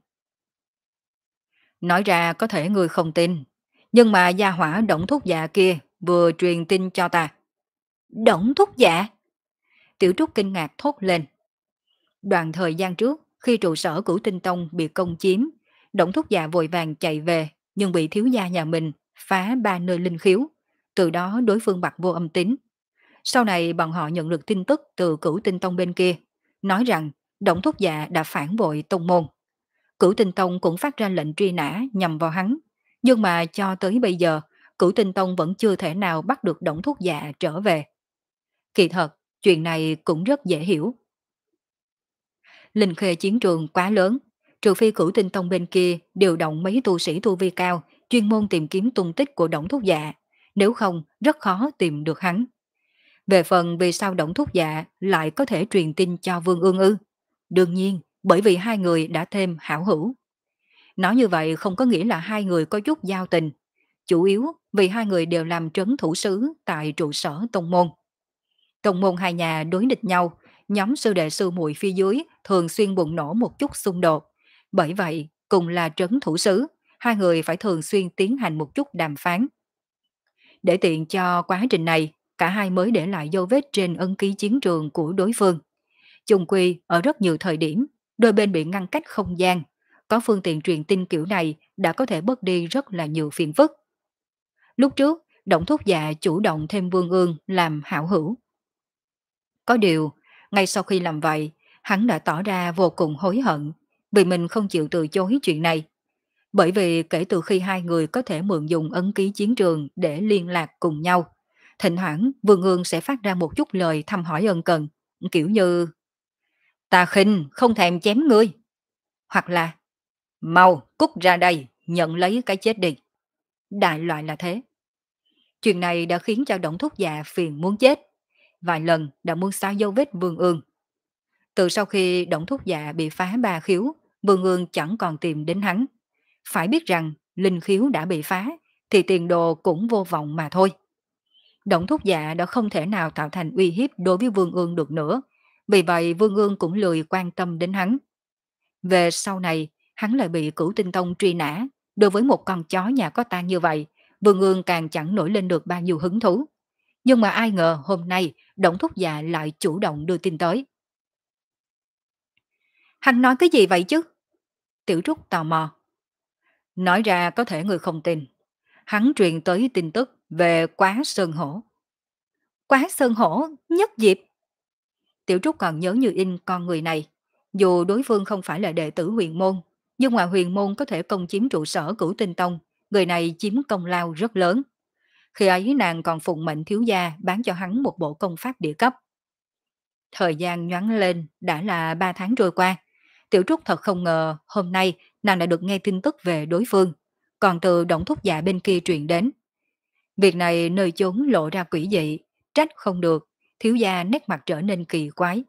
Nói ra có thể người không tin, nhưng mà gia hỏa Đổng Thúc Dạ kia vừa truyền tin cho ta. Đổng Thúc Dạ? Tiểu Trúc kinh ngạc thốt lên. Đoạn thời gian trước, khi trụ sở Cửu Tinh Tông bị công chiếm, Đổng Thúc Dạ vội vàng chạy về, nhưng bị thiếu gia nhà mình phá ba nơi linh khiếu, từ đó đối phương bặt vô âm tín. Sau này bọn họ nhận được tin tức từ Cửu Tinh Tông bên kia, nói rằng Đổng Thúc Dạ đã phản bội tông môn. Cửu Tinh Tông cũng phát ra lệnh truy nã nhằm vào hắn, nhưng mà cho tới bây giờ, Cửu Tinh Tông vẫn chưa thể nào bắt được Đổng Thúc Dạ trở về. Kỳ thật, chuyện này cũng rất dễ hiểu. Linh khê chiến trường quá lớn, trừ phi Cửu Tinh Tông bên kia điều động mấy tu sĩ tu vi cao, chuyên môn tìm kiếm tung tích của Đổng Thúc Dạ, nếu không rất khó tìm được hắn. Về phần vì sao Đổng Thúc Dạ lại có thể truyền tin cho Vương Ương ư? Đương nhiên, bởi vì hai người đã thêm hảo hữu. Nói như vậy không có nghĩa là hai người có chút giao tình, chủ yếu vì hai người đều làm trấn thủ sứ tại trụ sở tông môn. Tông môn hai nhà đối địch nhau, nhóm sư đệ sư muội phía dưới thường xuyên bùng nổ một chút xung đột. Bởi vậy, cùng là trấn thủ sứ, hai người phải thường xuyên tiến hành một chút đàm phán. Để tiện cho quá trình này, cả hai mới để lại dấu vết trên ấn ký chiến trường của đối phương. Chung quy, ở rất nhiều thời điểm, đôi bên bị ngăn cách không gian. Có phương tiện truyền tin kiểu này đã có thể bớt đi rất là nhiều phiền phức. Lúc trước, Đổng Thúc Dạ chủ động thêm Vương Ương làm hảo hữu. Có điều, ngay sau khi làm vậy, hắn đã tỏ ra vô cùng hối hận vì mình không chịu từ chối chuyện này. Bởi vì kể từ khi hai người có thể mượn dùng ấn ký chiến trường để liên lạc cùng nhau, thỉnh thoảng Vương Ương sẽ phát ra một chút lời thăm hỏi ân cần, kiểu như ta khinh không thèm chém ngươi, hoặc là mau cút ra đây, nhận lấy cái chết đi. Đại loại là thế. Chuyện này đã khiến cho Đổng Thúc Dạ phiền muốn chết, vài lần đã muốn xóa dấu vết Vương Ương. Từ sau khi Đổng Thúc Dạ bị phá ba khiếu, Vương Ương chẳng còn tìm đến hắn. Phải biết rằng linh khiếu đã bị phá thì tiền đồ cũng vô vọng mà thôi. Đổng Thúc Dạ đã không thể nào tạo thành uy hiếp đối với Vương Ương được nữa, vì vậy Vương Ương cũng lười quan tâm đến hắn. Về sau này, hắn lại bị Cửu Tinh Tông truy nã, đối với một con chó nhà có tang như vậy, Vương Ương càng chẳng nổi lên được bao nhiêu hứng thú. Nhưng mà ai ngờ hôm nay Đổng Thúc Dạ lại chủ động đưa tin tới. Hắn nói cái gì vậy chứ? Tiểu Trúc tò mò. Nói ra có thể người không tin. Hắn truyền tới tin tức về Quá Sơn Hổ. Quá Sơn Hổ, Nhất Diệp. Tiểu Trúc còn nhớ như in con người này. Dù đối phương không phải là đệ tử huyền môn, nhưng mà huyền môn có thể công chiếm trụ sở Cửu Tinh Tông, người này chiếm công lao rất lớn. Khi ấy nàng còn phụng mệnh thiếu gia bán cho hắn một bộ công pháp địa cấp. Thời gian nhoáng lên đã là ba tháng trôi qua. Tiểu Trúc thật không ngờ hôm nay nàng đã được nghe tin tức về đối phương, còn từ Đổng Thúc Dạ bên kia truyền đến. Việc này nơi chốn lộ ra quỷ dị, trách không được, thiếu gia nét mặt trở nên kỳ quái.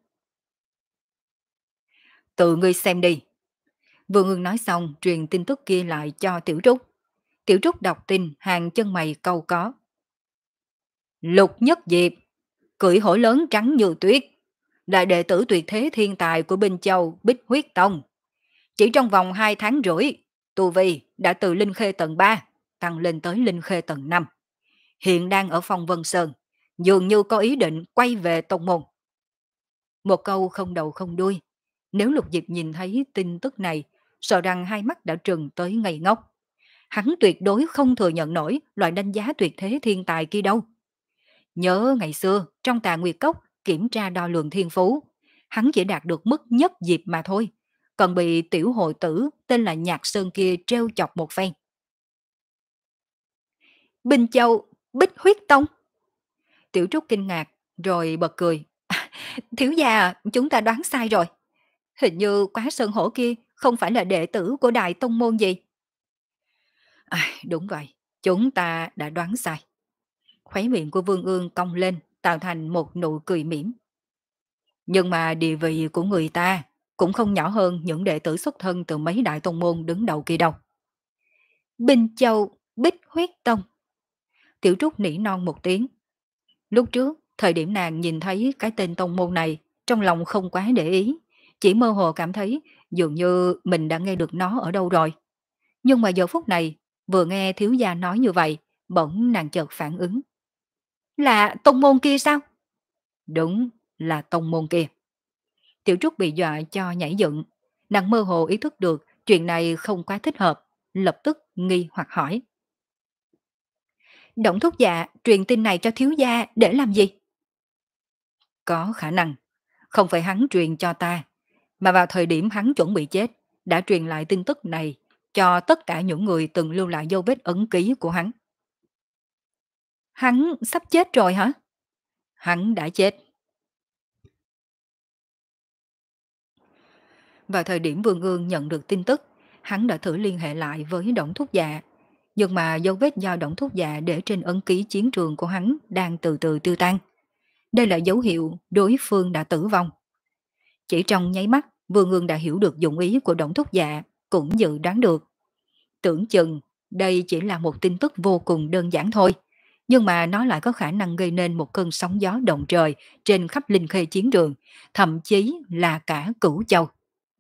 Tự ngươi xem đi. Vương Ương nói xong truyền tin tức kia lại cho Tiểu Trúc. Tiểu Trúc đọc tin hàng chân mày câu có. Lục Nhất Diệp, cưỡi hổ lớn trắng như tuyết, đại đệ tử tuyệt thế thiên tài của Binh Châu Bích Huyết Tông. Chỉ trong vòng hai tháng rưỡi, tu vi đã từ Linh Khê tầng ba tăng lên tới Linh Khê tầng năm. Hiện đang ở Phong Vân Sơn, dường như có ý định quay về tông môn. Một câu không đầu không đuôi. Nếu Lục Diệp nhìn thấy tin tức này, sợ rằng hai mắt đã trừng tới ngây ngốc. Hắn tuyệt đối không thừa nhận nổi loại đánh giá tuyệt thế thiên tài kia đâu. Nhớ ngày xưa, trong Tà Nguyệt Cốc kiểm tra đo lường thiên phú, hắn chỉ đạt được mức nhất diệp mà thôi. còn bị tiểu hồ tử tên là Nhạc Sơn kia trêu chọc một phen. Bình Châu, Bích Huyết Tông. Tiểu Trúc kinh ngạc, rồi bật cười. Thiếu gia à, chúng ta đoán sai rồi. Hình như Quá Sơn Hổ kia không phải là đệ tử của Đại Tông Môn gì. À, đúng vậy, chúng ta đã đoán sai. Khóe miệng của Vương Ương cong lên, tạo thành một nụ cười mỉm. Nhưng mà địa vị của người ta cũng không nhỏ hơn những đệ tử xuất thân từ mấy đại tông môn đứng đầu kia đâu. Bình Châu, Bích Huyết Tông. Tiểu Trúc nỉ non một tiếng. Lúc trước, thời điểm nàng nhìn thấy cái tên tông môn này, trong lòng không quá để ý, chỉ mơ hồ cảm thấy dường như mình đã nghe được nó ở đâu rồi. Nhưng mà giờ phút này, vừa nghe thiếu gia nói như vậy, bỗng nàng chợt phản ứng. Là tông môn kia sao? Đúng, là tông môn kia. Tiểu Trúc bị dọa cho nhảy dựng. Nàng mơ hồ ý thức được chuyện này không quá thích hợp, lập tức nghi hoặc hỏi. Động thúc dạ truyền tin này cho thiếu gia để làm gì? Có khả năng, không phải hắn truyền cho ta, mà vào thời điểm hắn chuẩn bị chết, đã truyền lại tin tức này cho tất cả những người từng lưu lại dấu vết ấn ký của hắn. Hắn sắp chết rồi hả? Hắn đã chết. Vào thời điểm Vương Ương nhận được tin tức, hắn đã thử liên hệ lại với Đổng Thúc Dạ, nhưng mà dấu vết do Đổng Thúc Dạ để trên ấn ký chiến trường của hắn đang từ từ tiêu tan. Đây là dấu hiệu đối phương đã tử vong. Chỉ trong nháy mắt, Vương Ương đã hiểu được dụng ý của Đổng Thúc Dạ, cũng dự đoán được. Tưởng chừng đây chỉ là một tin tức vô cùng đơn giản thôi, nhưng mà nó lại có khả năng gây nên một cơn sóng gió động trời trên khắp linh khê chiến trường, thậm chí là cả Cửu Châu.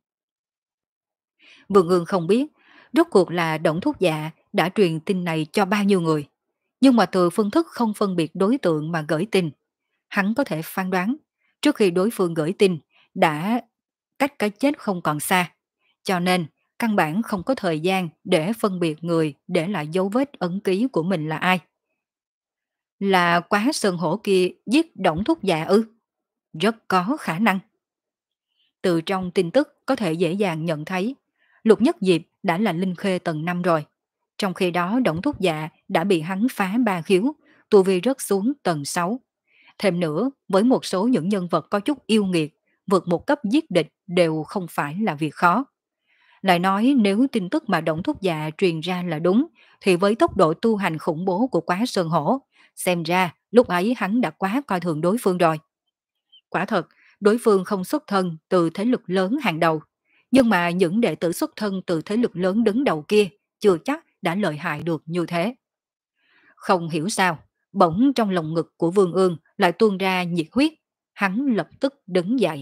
Vương Ương không biết rốt cuộc là Đổng Thúc Dạ đã truyền tin này cho bao nhiêu người, nhưng mà từ phương thức không phân biệt đối tượng mà gửi tin, hắn có thể phán đoán trước khi đối phương gửi tin đã cách cái chết không còn xa, cho nên căn bản không có thời gian để phân biệt người để lại dấu vết ấn ký của mình là ai. Là Quá Sơn Hổ kia giết Đổng Thúc Dạ ư? Rất có khả năng. Từ trong tin tức có thể dễ dàng nhận thấy, Lục Nhất Diệp đã là linh khê tầng năm rồi. Trong khi đó Đổng Thúc Dạ đã bị hắn phá ba khiếu, tu vi rớt xuống tầng sáu. Thêm nữa, với một số những nhân vật có chút yêu nghiệt, vượt một cấp giết địch đều không phải là việc khó. Lại nói nếu tin tức mà Đổng Thúc Dạ truyền ra là đúng, thì với tốc độ tu hành khủng bố của Quá Sơn Hổ, xem ra lúc ấy hắn đã quá coi thường đối phương rồi. Quả thật, đối phương không xuất thân từ thế lực lớn hàng đầu, nhưng mà những đệ tử xuất thân từ thế lực lớn đứng đầu kia chưa chắc đã lợi hại được như thế. Không hiểu sao, bỗng trong lồng ngực của Vương Ương lại tuôn ra nhiệt huyết, hắn lập tức đứng dậy.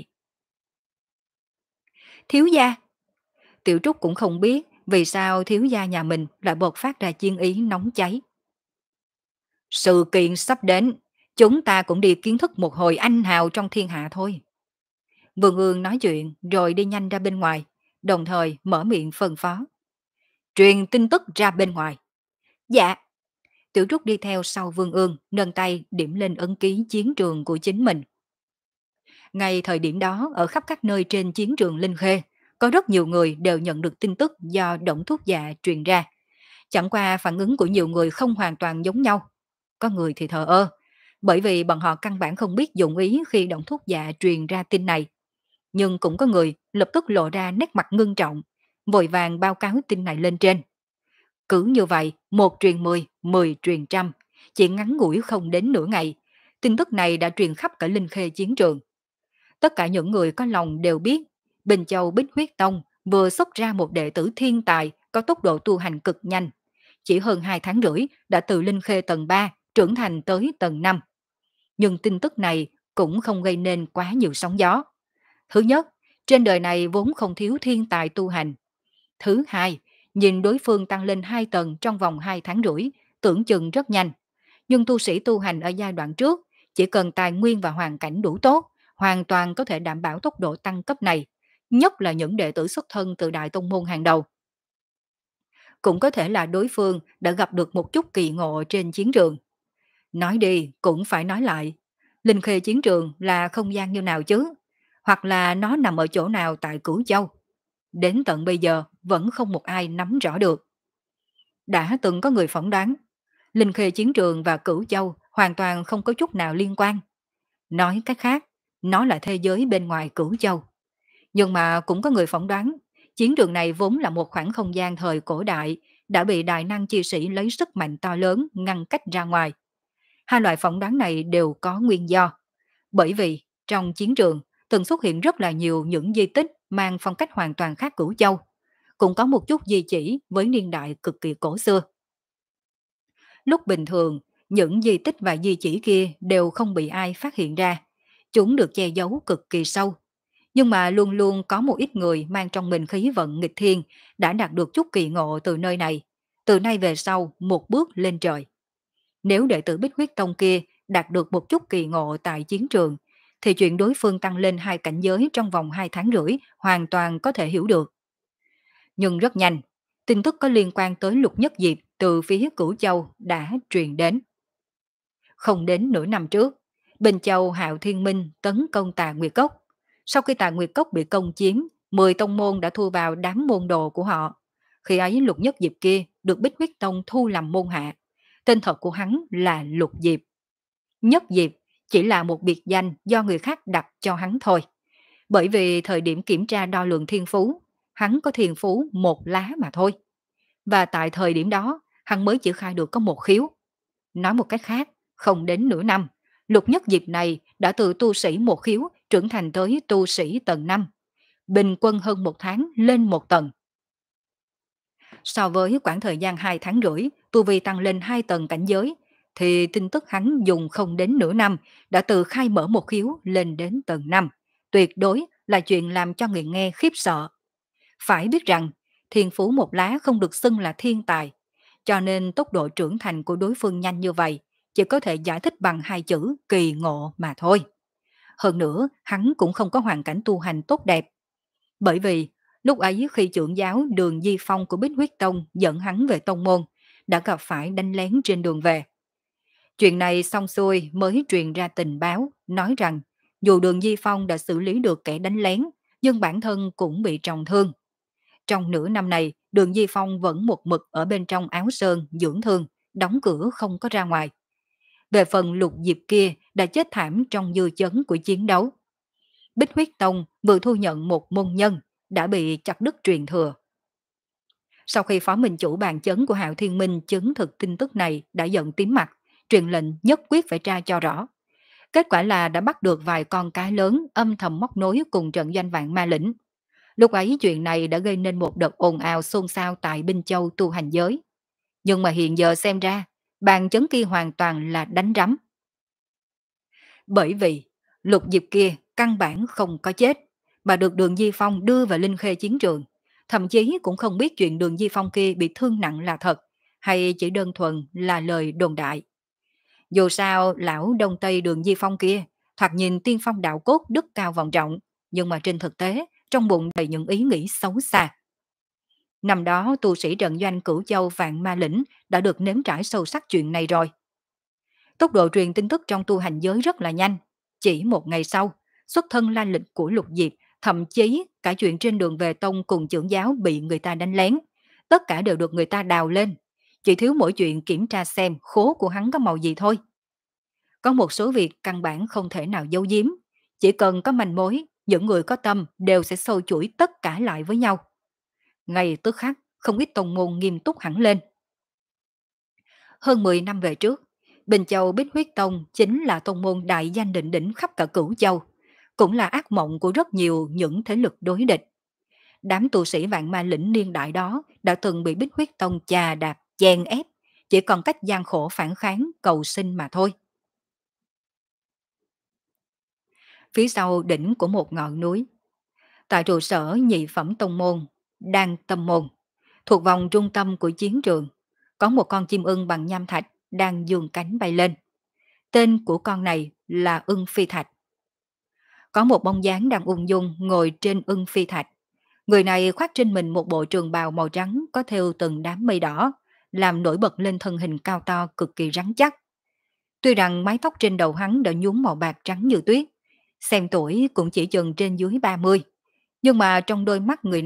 Thiếu gia! Tiểu Trúc cũng không biết vì sao thiếu gia nhà mình lại bộc phát ra chiến ý nóng cháy. Sự kiện sắp đến, chúng ta cũng đi kiến thức một hồi anh hào trong thiên hạ thôi. Vương Ương nói chuyện rồi đi nhanh ra bên ngoài, đồng thời mở miệng phân phó. Truyền tin tức ra bên ngoài. Dạ. Tiểu Trúc đi theo sau Vương Ương, nâng tay điểm lên ấn ký chiến trường của chính mình. Ngay thời điểm đó, ở khắp các nơi trên chiến trường Linh Khê, có rất nhiều người đều nhận được tin tức do Đổng Thúc Dạ truyền ra. Chẳng qua phản ứng của nhiều người không hoàn toàn giống nhau. Có người thì thờ ơ, bởi vì bọn họ căn bản không biết dụng ý khi Đổng Thúc Dạ truyền ra tin này. Nhưng cũng có người lập tức lộ ra nét mặt ngưng trọng, vội vàng báo cáo tin này lên trên. Cứ như vậy, một truyền mười, mười truyền trăm, chỉ ngắn ngủi không đến nửa ngày, tin tức này đã truyền khắp cả Linh Khê chiến trường. Tất cả những người có lòng đều biết, Bình Châu Bích Huyết Tông vừa xuất ra một đệ tử thiên tài có tốc độ tu hành cực nhanh. Chỉ hơn hai tháng rưỡi đã từ Linh Khê tầng ba trưởng thành tới tầng năm. Nhưng tin tức này cũng không gây nên quá nhiều sóng gió. Thứ nhất, trên đời này vốn không thiếu thiên tài tu hành. Thứ hai, nhìn đối phương tăng lên hai tầng trong vòng hai tháng rưỡi, tưởng chừng rất nhanh. Nhưng tu sĩ tu hành ở giai đoạn trước, chỉ cần tài nguyên và hoàn cảnh đủ tốt, hoàn toàn có thể đảm bảo tốc độ tăng cấp này, nhất là những đệ tử xuất thân từ đại tông môn hàng đầu. Cũng có thể là đối phương đã gặp được một chút kỳ ngộ trên chiến trường. Nói đi cũng phải nói lại, Linh Khê chiến trường là không gian như nào chứ? Hoặc là nó nằm ở chỗ nào tại Cửu Châu? đến tận bây giờ vẫn không một ai nắm rõ được. Đã từng có người phỏng đoán, Linh Khê Chiến Trường và Cửu Châu hoàn toàn không có chút nào liên quan. Nói cách khác, nó là thế giới bên ngoài Cửu Châu. Nhưng mà cũng có người phỏng đoán, chiến trường này vốn là một khoảng không gian thời cổ đại, đã bị đại năng chi sĩ lấy sức mạnh to lớn ngăn cách ra ngoài. Hai loại phỏng đoán này đều có nguyên do. Bởi vì trong chiến trường từng xuất hiện rất là nhiều những di tích mang phong cách hoàn toàn khác Cửu Châu, cũng có một chút di chỉ với niên đại cực kỳ cổ xưa. Lúc bình thường, những di tích và di chỉ kia đều không bị ai phát hiện ra. Chúng được che giấu cực kỳ sâu. Nhưng mà luôn luôn có một ít người mang trong mình khí vận nghịch thiên đã đạt được chút kỳ ngộ từ nơi này. Từ nay về sau, một bước lên trời. Nếu đệ tử Bích Huyết Tông kia đạt được một chút kỳ ngộ tại chiến trường, thì chuyện đối phương tăng lên hai cảnh giới trong vòng hai tháng rưỡi hoàn toàn có thể hiểu được. Nhưng rất nhanh, tin tức có liên quan tới Lục Nhất Diệp từ phía Cửu Châu đã truyền đến. Không đến nửa năm trước, Bình Châu Hạo Thiên Minh tấn công Tà Nguyệt Cốc. Sau khi Tà Nguyệt Cốc bị công chiếm, mười tông môn đã thu vào đám môn đồ của họ. Khi ấy Lục Nhất Diệp kia được Bích Huyết Tông thu làm môn hạ. Tên thật của hắn là Lục Diệp. Nhất Diệp chỉ là một biệt danh do người khác đặt cho hắn thôi. Bởi vì thời điểm kiểm tra đo lường thiên phú, hắn có thiên phú một lá mà thôi. Và tại thời điểm đó, hắn mới chỉ khai được có một khiếu. Nói một cách khác, không đến nửa năm, Lục Nhất Diệp này đã từ tu sĩ một khiếu trưởng thành tới tu sĩ tầng năm. Bình quân hơn một tháng lên một tầng. So với khoảng thời gian hai tháng rưỡi, tu vi tăng lên hai tầng cảnh giới, thì tin tức hắn dùng không đến nửa năm đã từ khai mở một khiếu lên đến tầng năm. Tuyệt đối là chuyện làm cho người nghe khiếp sợ. Phải biết rằng, thiên phú một lá không được xưng là thiên tài, cho nên tốc độ trưởng thành của đối phương nhanh như vậy chỉ có thể giải thích bằng hai chữ kỳ ngộ mà thôi. Hơn nữa, hắn cũng không có hoàn cảnh tu hành tốt đẹp. Bởi vì, lúc ấy khi trưởng giáo Đường Di Phong của Bích Huyết Tông dẫn hắn về tông môn, đã gặp phải đánh lén trên đường về. Chuyện này xong xuôi mới truyền ra tình báo, nói rằng dù Đường Di Phong đã xử lý được kẻ đánh lén, nhưng bản thân cũng bị trọng thương. Trong nửa năm này, Đường Di Phong vẫn một mực ở bên trong áo sơn dưỡng thương, đóng cửa không có ra ngoài. Về phần Lục Diệp kia đã chết thảm trong dư chấn của chiến đấu. Bích Huyết Tông vừa thu nhận một môn nhân, đã bị chặt đứt truyền thừa. Sau khi phó minh chủ bàn chấn của Hạo Thiên Minh chứng thực tin tức này đã giận tím mặt, truyền lệnh nhất quyết phải tra cho rõ. Kết quả là đã bắt được vài con cá lớn âm thầm móc nối cùng trận doanh Vạn Ma Lĩnh. Lúc ấy chuyện này đã gây nên một đợt ồn ào xôn xao tại Binh Châu tu hành giới. Nhưng mà hiện giờ xem ra, bàn chấn kia hoàn toàn là đánh rắm. Bởi vì, Lục Diệp kia căn bản không có chết, mà được Đường Di Phong đưa vào Linh Khê chiến trường. Thậm chí cũng không biết chuyện Đường Di Phong kia bị thương nặng là thật, hay chỉ đơn thuần là lời đồn đại. Dù sao, lão Đông Tây Đường Di Phong kia, thoạt nhìn tiên phong đạo cốt đức cao vọng trọng, nhưng mà trên thực tế, trong bụng đầy những ý nghĩ xấu xa. Năm đó, tu sĩ trận doanh Cửu Châu Vạn Ma Lĩnh đã được nếm trải sâu sắc chuyện này rồi. Tốc độ truyền tin tức trong tu hành giới rất là nhanh. Chỉ một ngày sau, xuất thân lai lịch của Lục Diệp, thậm chí cả chuyện trên đường về tông cùng trưởng giáo bị người ta đánh lén. Tất cả đều được người ta đào lên. Chỉ thiếu mỗi chuyện kiểm tra xem khố của hắn có màu gì thôi. Có một số việc căn bản không thể nào giấu giếm. Chỉ cần có manh mối, những người có tâm đều sẽ sâu chuỗi tất cả lại với nhau. Ngay tức khắc, không ít tông môn nghiêm túc hẳn lên. Hơn mười năm về trước, Bình Châu Bích Huyết Tông chính là tông môn đại danh đỉnh đỉnh khắp cả Cửu Châu, cũng là ác mộng của rất nhiều những thế lực đối địch. Đám tu sĩ Vạn Ma Lĩnh niên đại đó đã từng bị Bích Huyết Tông chà đạp, chèn ép, chỉ còn cách gian khổ phản kháng cầu sinh mà thôi. Phía sau đỉnh của một ngọn núi, tại trụ sở nhị phẩm tông môn, Đan Tâm Môn, thuộc vòng trung tâm của chiến trường, có một con chim ưng bằng nham thạch đang dương cánh bay lên. Tên của con này là ưng phi thạch. Có một bóng dáng đang ung dung ngồi trên ưng phi thạch. Người này khoác trên mình một bộ trường bào màu trắng có thêu từng đám mây đỏ, làm nổi bật lên thân hình cao to cực kỳ rắn chắc. Tuy rằng mái tóc trên đầu hắn đã nhuốm màu bạc trắng như tuyết, xem tuổi cũng chỉ chừng trên dưới ba mươi, nhưng mà trong đôi mắt người này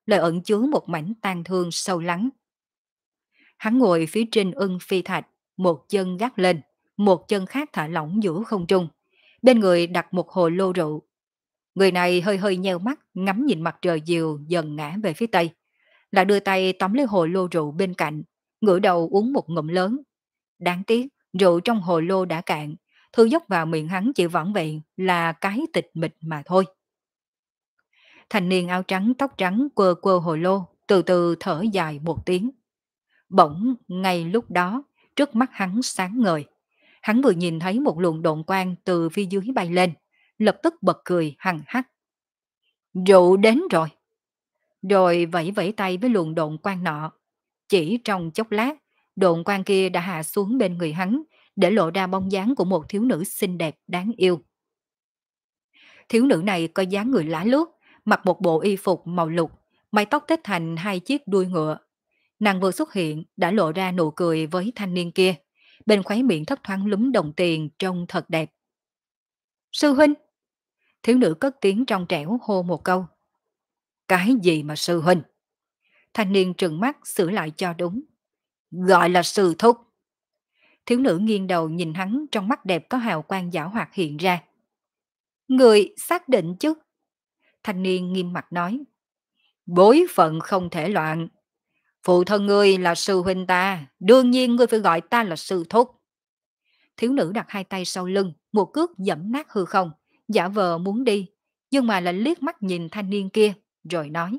lại ẩn chứa một mảnh tang thương sâu lắng. Hắn ngồi phía trên ưng phi thạch, một chân gác lên, một chân khác thả lỏng giữa không trung. Bên người đặt một hồ lô rượu. Người này hơi hơi nheo mắt, ngắm nhìn mặt trời chiều dần ngã về phía tây. Lại đưa tay tóm lấy hồ lô rượu bên cạnh, ngửa đầu uống một ngụm lớn. Đáng tiếc, rượu trong hồ lô đã cạn, thứ dốc vào miệng hắn chỉ vỏn vẹn là cái tịch mịch mà thôi. Thanh niên áo trắng tóc trắng quơ quơ hồ lô, từ từ thở dài một tiếng. Bỗng, ngay lúc đó, trước mắt hắn sáng ngời. Hắn vừa nhìn thấy một luồng độn quang từ phía dưới bay lên, lập tức bật cười hằng hắc. Rượu đến rồi. Rồi vẫy vẫy tay với luồng độn quang nọ. Chỉ trong chốc lát, độn quang kia đã hạ xuống bên người hắn, để lộ ra bóng dáng của một thiếu nữ xinh đẹp đáng yêu. Thiếu nữ này có dáng người lá lướt, mặc một bộ y phục màu lục, mái tóc tết thành hai chiếc đuôi ngựa. Nàng vừa xuất hiện đã lộ ra nụ cười với thanh niên kia, bên khóe miệng thấp thoáng lúm đồng tiền trông thật đẹp. Sư huynh! Thiếu nữ cất tiếng trong trẻo hô một câu. Cái gì mà sư huynh? Thanh niên trừng mắt sửa lại cho đúng. Gọi là sư thúc. Thiếu nữ nghiêng đầu nhìn hắn, trong mắt đẹp có hào quang giả hoạt hiện ra. Người xác định chứ? Thanh niên nghiêm mặt nói. Bối phận không thể loạn. Phụ thân ngươi là sư huynh ta, đương nhiên ngươi phải gọi ta là sư thúc. Thiếu nữ đặt hai tay sau lưng, một cước giẫm nát hư không, giả vờ muốn đi, nhưng mà lại liếc mắt nhìn thanh niên kia, rồi nói.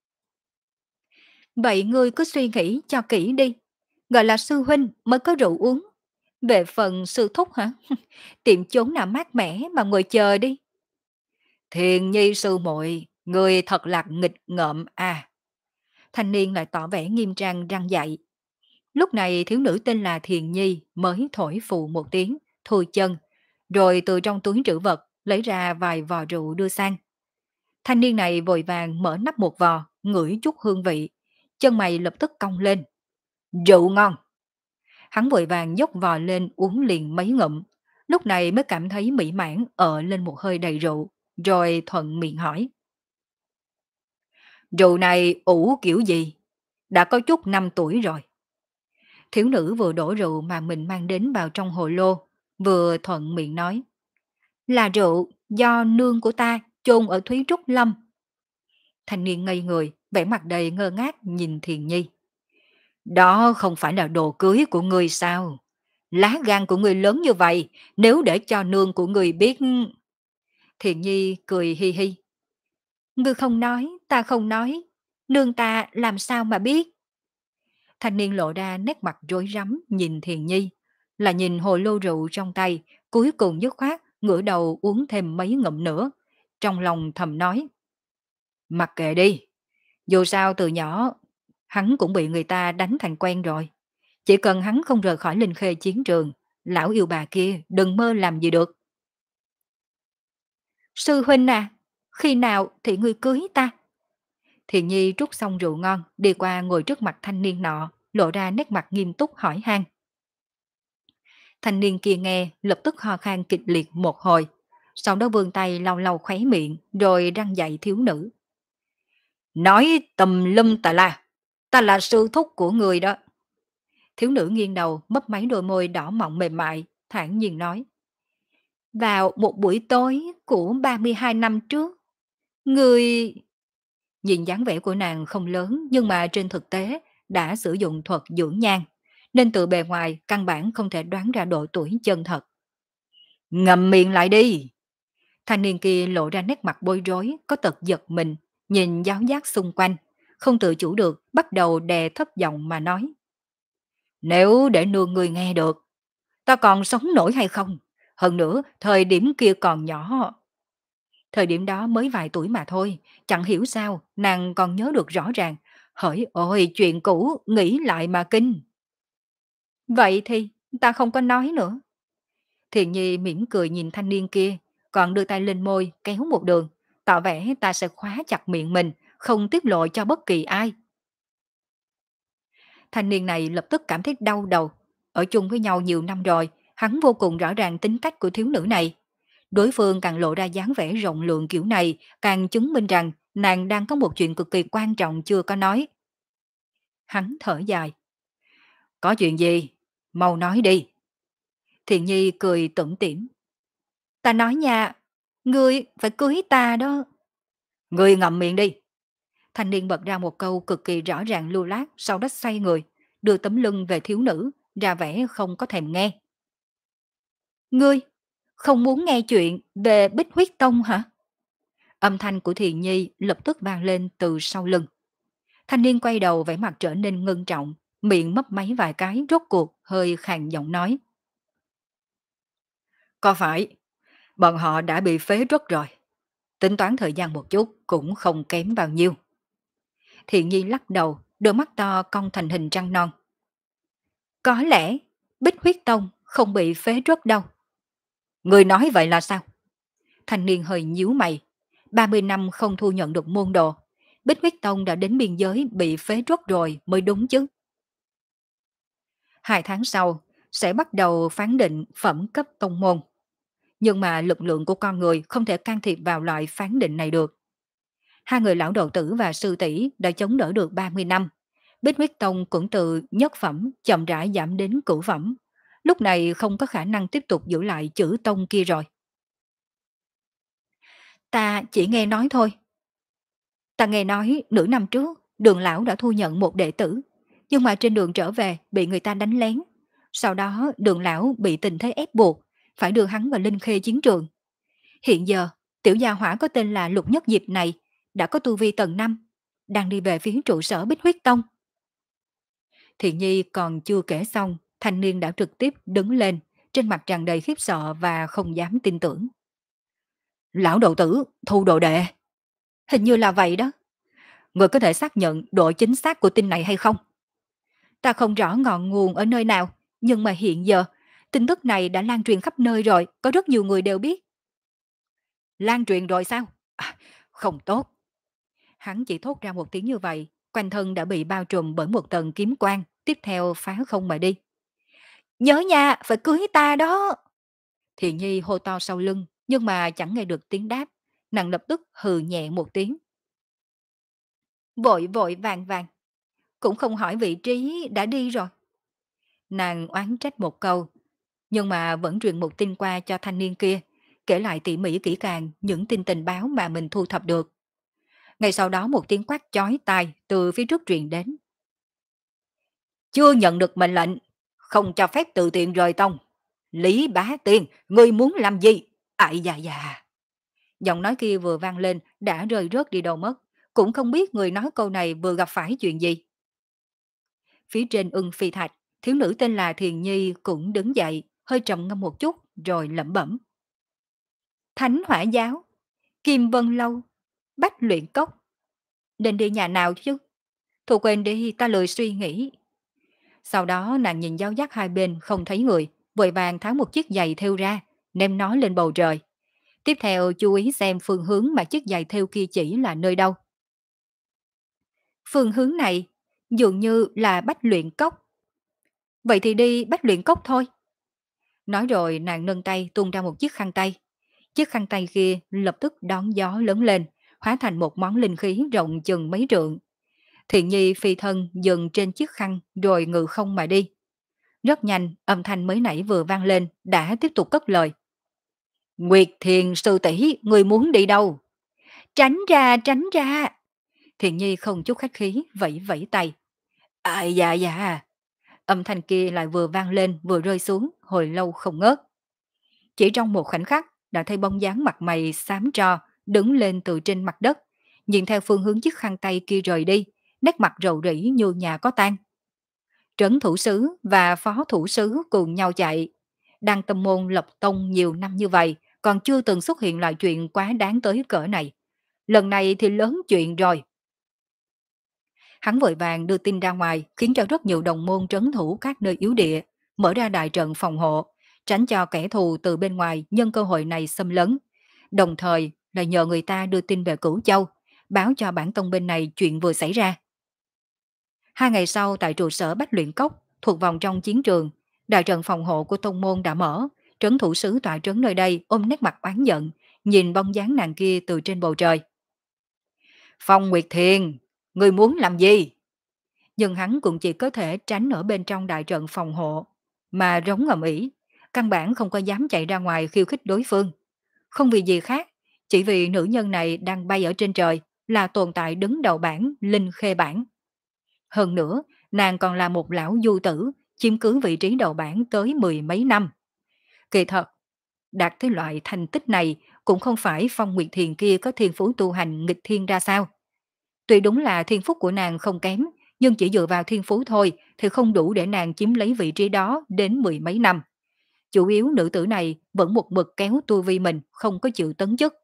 Vậy ngươi cứ suy nghĩ cho kỹ đi, gọi là sư huynh mới có rượu uống. Về phần sư thúc hả? Tiệm chốn nào mát mẻ mà ngồi chờ đi. Thiền nhi sư muội, ngươi thật là nghịch ngợm à. Thanh niên lại tỏ vẻ nghiêm trang răng dạy. Lúc này thiếu nữ tên là Thiền Nhi mới thổi phù một tiếng, thôi chân, rồi từ trong túi trữ vật lấy ra vài vò rượu đưa sang. Thanh niên này vội vàng mở nắp một vò, ngửi chút hương vị, chân mày lập tức cong lên. Rượu ngon! Hắn vội vàng dốc vò lên uống liền mấy ngụm, lúc này mới cảm thấy mỹ mãn ở lên một hơi đầy rượu, rồi thuận miệng hỏi. Rượu này ủ kiểu gì? Đã có chút năm tuổi rồi. Thiếu nữ vừa đổ rượu mà mình mang đến vào trong hồ lô, vừa thuận miệng nói. Là rượu do nương của ta chôn ở Thúy Trúc Lâm. Thanh niên ngây người, vẻ mặt đầy ngơ ngác nhìn Thiền Nhi. Đó không phải là đồ cưới của ngươi sao? Lá gan của ngươi lớn như vậy, nếu để cho nương của ngươi biết... Thiền Nhi cười hi hi. Ngươi không nói, ta không nói. Nương ta làm sao mà biết? Thanh niên lộ ra nét mặt rối rắm nhìn Thiền Nhi, là nhìn hồ lô rượu trong tay, cuối cùng dứt khoát ngửa đầu uống thêm mấy ngụm nữa, trong lòng thầm nói. Mặc kệ đi, dù sao từ nhỏ hắn cũng bị người ta đánh thành quen rồi. Chỉ cần hắn không rời khỏi Linh Khê chiến trường, lão yêu bà kia đừng mơ làm gì được. Sư huynh à, khi nào thì ngươi cưới ta? Thiền Nhi trút xong rượu ngon, đi qua ngồi trước mặt thanh niên nọ, lộ ra nét mặt nghiêm túc hỏi han. Thanh niên kia nghe, lập tức ho khan kịch liệt một hồi, sau đó vươn tay lau lau khóe miệng, rồi răng dạy thiếu nữ. Nói tùm lum tà la, ta là sư thúc của người đó. Thiếu nữ nghiêng đầu, mấp máy đôi môi đỏ mọng mềm mại, thản nhiên nói. Vào một buổi tối của ba mươi hai năm trước, người... Nhìn dáng vẻ của nàng không lớn nhưng mà trên thực tế đã sử dụng thuật dưỡng nhan, nên từ bề ngoài căn bản không thể đoán ra độ tuổi chân thật. Ngậm miệng lại đi! Thanh niên kia lộ ra nét mặt bối rối, có tật giật mình, nhìn giáo giác xung quanh, không tự chủ được, bắt đầu đè thấp giọng mà nói. Nếu để nương người nghe được, ta còn sống nổi hay không? Hơn nữa, thời điểm kia còn nhỏ. Thời điểm đó mới vài tuổi mà thôi, chẳng hiểu sao, nàng còn nhớ được rõ ràng. Hỡi ôi, chuyện cũ, nghĩ lại mà kinh. Vậy thì, ta không có nói nữa. Thiện Nhi mỉm cười nhìn thanh niên kia, còn đưa tay lên môi, kéo một đường, tỏ vẻ ta sẽ khóa chặt miệng mình, không tiết lộ cho bất kỳ ai. Thanh niên này lập tức cảm thấy đau đầu. Ở chung với nhau nhiều năm rồi, hắn vô cùng rõ ràng tính cách của thiếu nữ này. Đối phương càng lộ ra dáng vẻ rộng lượng kiểu này, càng chứng minh rằng nàng đang có một chuyện cực kỳ quan trọng chưa có nói. Hắn thở dài. Có chuyện gì? Mau nói đi. Thiện Nhi cười tủm tỉm. Ta nói nha, ngươi phải cưới ta đó. Ngươi ngậm miệng đi. Thanh niên bật ra một câu cực kỳ rõ ràng lưu loát, sau đó xoay người, đưa tấm lưng về thiếu nữ, ra vẻ không có thèm nghe. Ngươi, không muốn nghe chuyện về Bích Huyết Tông hả? Âm thanh của Thiền Nhi lập tức vang lên từ sau lưng. Thanh niên quay đầu vẻ mặt trở nên ngưng trọng, miệng mấp máy vài cái rốt cuộc hơi khàn giọng nói. Có phải, bọn họ đã bị phế truất rồi. Tính toán thời gian một chút cũng không kém bao nhiêu. Thiện Nhi lắc đầu, đôi mắt to cong thành hình trăng non. Có lẽ Bích Huyết Tông không bị phế truất đâu. Người nói vậy là sao? Thanh niên hơi nhíu mày. ba mươi năm không thu nhận được môn đồ. Bích Huyết Tông đã đến biên giới bị phế truất rồi mới đúng chứ. Hai tháng sau, sẽ bắt đầu phán định phẩm cấp tông môn. Nhưng mà lực lượng của con người không thể can thiệp vào loại phán định này được. Hai người lão đầu tử và sư tỷ đã chống đỡ được ba mươi năm. Bích Huyết Tông cũng từ nhất phẩm chậm rãi giảm đến cửu phẩm. Lúc này không có khả năng tiếp tục giữ lại chữ tông kia rồi. Ta chỉ nghe nói thôi. Ta nghe nói nửa năm trước, Đường lão đã thu nhận một đệ tử, nhưng mà trên đường trở về bị người ta đánh lén. Sau đó Đường lão bị tình thế ép buộc, phải đưa hắn vào Linh Khê chiến trường. Hiện giờ, tiểu gia hỏa có tên là Lục Nhất Diệp này đã có tu vi tầng năm, đang đi về phía trụ sở Bích Huyết Tông. Thiện Nhi còn chưa kể xong, thanh niên đã trực tiếp đứng lên, trên mặt tràn đầy khiếp sợ và không dám tin tưởng. Lão đầu tử, thu đồ đệ. Hình như là vậy đó. Người có thể xác nhận độ chính xác của tin này hay không? Ta không rõ ngọn nguồn ở nơi nào, nhưng mà hiện giờ, tin tức này đã lan truyền khắp nơi rồi, có rất nhiều người đều biết. Lan truyền rồi sao? À, không tốt. Hắn chỉ thốt ra một tiếng như vậy, quanh thân đã bị bao trùm bởi một tầng kiếm quang, tiếp theo phá không mà đi. Nhớ nha, phải cưới ta đó. Thiện Nhi hô to sau lưng, nhưng mà chẳng nghe được tiếng đáp, nàng lập tức hừ nhẹ một tiếng. Vội vội vàng vàng, cũng không hỏi vị trí đã đi rồi. Nàng oán trách một câu, nhưng mà vẫn truyền một tin qua cho thanh niên kia, kể lại tỉ mỉ kỹ càng những tin tình báo mà mình thu thập được. Ngay sau đó một tiếng quát chói tai từ phía trước truyền đến. Chưa nhận được mệnh lệnh, không cho phép tự tiện rời tông. Lý Bá Tiên, ngươi muốn làm gì? Ai da da. Giọng nói kia vừa vang lên đã rơi rớt đi đâu mất, cũng không biết người nói câu này vừa gặp phải chuyện gì. Phía trên ưng phi thạch, thiếu nữ tên là Thiền Nhi cũng đứng dậy, hơi trầm ngâm một chút rồi lẩm bẩm. Thánh Hỏa Giáo, Kim Vân Lâu, Bách Luyện Cốc. Định đi nhà nào chứ? Thôi quên đi, ta lười suy nghĩ. Sau đó nàng nhìn giáo giác hai bên không thấy người, vội vàng tháo một chiếc giày thêu ra, ném nó lên bầu trời. Tiếp theo chú ý xem phương hướng mà chiếc giày thêu kia chỉ là nơi đâu. Phương hướng này dường như là Bách Luyện Cốc. Vậy thì đi Bách Luyện Cốc thôi. Nói rồi nàng nâng tay tung ra một chiếc khăn tay. Chiếc khăn tay kia lập tức đón gió lớn lên, hóa thành một món linh khí rộng chừng mấy trượng. Thiện Nhi phi thân dừng trên chiếc khăn rồi ngự không mà đi. Rất nhanh, âm thanh mới nãy vừa vang lên đã tiếp tục cất lời. Nguyệt Thiền sư tỷ, người muốn đi đâu? Tránh ra, tránh ra. Thiện Nhi không chút khách khí, vẫy vẫy tay. À dạ dạ. Âm thanh kia lại vừa vang lên vừa rơi xuống, hồi lâu không ngớt. Chỉ trong một khoảnh khắc, đã thấy bóng dáng mặt mày xám tro, đứng lên từ trên mặt đất, nhìn theo phương hướng chiếc khăn tay kia rời đi, nét mặt rầu rĩ như nhà có tang. Trấn thủ sứ và phó thủ sứ cùng nhau chạy. Đăng tâm môn lập tông nhiều năm như vậy, còn chưa từng xuất hiện loại chuyện quá đáng tới cỡ này. Lần này thì lớn chuyện rồi. Hắn vội vàng đưa tin ra ngoài, khiến cho rất nhiều đồng môn trấn thủ các nơi yếu địa, mở ra đại trận phòng hộ, tránh cho kẻ thù từ bên ngoài nhân cơ hội này xâm lấn. Đồng thời là nhờ người ta đưa tin về Cửu Châu, báo cho bản tông bên này chuyện vừa xảy ra. Hai ngày sau tại trụ sở Bách Luyện Cốc, thuộc vòng trong chiến trường, đại trận phòng hộ của tông môn đã mở, trấn thủ sứ tọa trấn nơi đây ôm nét mặt oán giận, nhìn bóng dáng nàng kia từ trên bầu trời. Phong Nguyệt Thiền, ngươi muốn làm gì? Nhưng hắn cũng chỉ có thể tránh ở bên trong đại trận phòng hộ, mà rống ầm ĩ, căn bản không có dám chạy ra ngoài khiêu khích đối phương. Không vì gì khác, chỉ vì nữ nhân này đang bay ở trên trời, là tồn tại đứng đầu bảng Linh Khê bảng. Hơn nữa, nàng còn là một lão du tử, chiếm cứ vị trí đầu bảng tới mười mấy năm. Kỳ thật, đạt tới loại thành tích này cũng không phải Phong Nguyệt Thiền kia có thiên phú tu hành nghịch thiên ra sao. Tuy đúng là thiên phúc của nàng không kém, nhưng chỉ dựa vào thiên phú thôi thì không đủ để nàng chiếm lấy vị trí đó đến mười mấy năm. Chủ yếu nữ tử này vẫn một mực kéo tu vi mình, không có chịu tấn chức.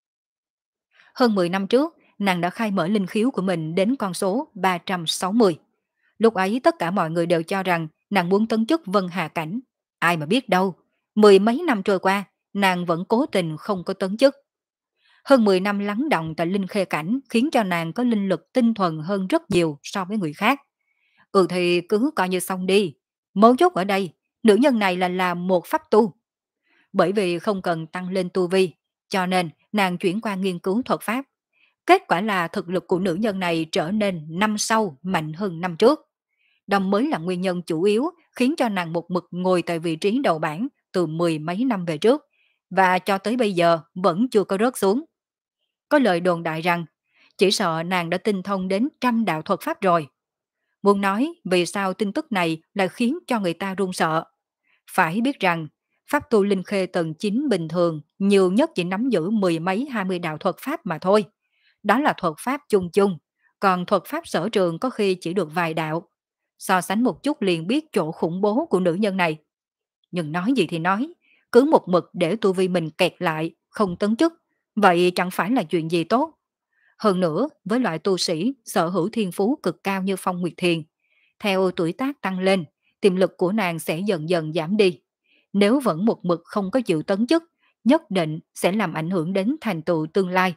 Hơn mười năm trước, nàng đã khai mở linh khiếu của mình đến con số ba trăm sáu mươi. Lúc ấy tất cả mọi người đều cho rằng nàng muốn tấn chức Vân Hà Cảnh. Ai mà biết đâu, mười mấy năm trôi qua, nàng vẫn cố tình không có tấn chức. Hơn mười năm lắng đọng tại Linh Khê Cảnh khiến cho nàng có linh lực tinh thuần hơn rất nhiều so với người khác. Ừ thì cứ coi như xong đi. Mấu chốt ở đây, nữ nhân này là làm một pháp tu. Bởi vì không cần tăng lên tu vi, cho nên nàng chuyển qua nghiên cứu thuật pháp. Kết quả là thực lực của nữ nhân này trở nên năm sau mạnh hơn năm trước. Đó mới là nguyên nhân chủ yếu khiến cho nàng một mực ngồi tại vị trí đầu bảng từ mười mấy năm về trước, và cho tới bây giờ vẫn chưa có rớt xuống. Có lời đồn đại rằng, chỉ sợ nàng đã tinh thông đến trăm đạo thuật pháp rồi. Muốn nói vì sao tin tức này lại khiến cho người ta run sợ. Phải biết rằng, pháp tu linh khê tầng chín bình thường nhiều nhất chỉ nắm giữ mười mấy hai mươi đạo thuật pháp mà thôi. Đó là thuật pháp chung chung, còn thuật pháp sở trường có khi chỉ được vài đạo. So sánh một chút liền biết chỗ khủng bố của nữ nhân này. Nhưng nói gì thì nói, cứ một mực để tu vi mình kẹt lại, không tấn chức, vậy chẳng phải là chuyện gì tốt. Hơn nữa, với loại tu sĩ sở hữu thiên phú cực cao như Phong Nguyệt Thiền, theo tuổi tác tăng lên, tiềm lực của nàng sẽ dần dần giảm đi. Nếu vẫn một mực không có chịu tấn chức, nhất định sẽ làm ảnh hưởng đến thành tựu tương lai.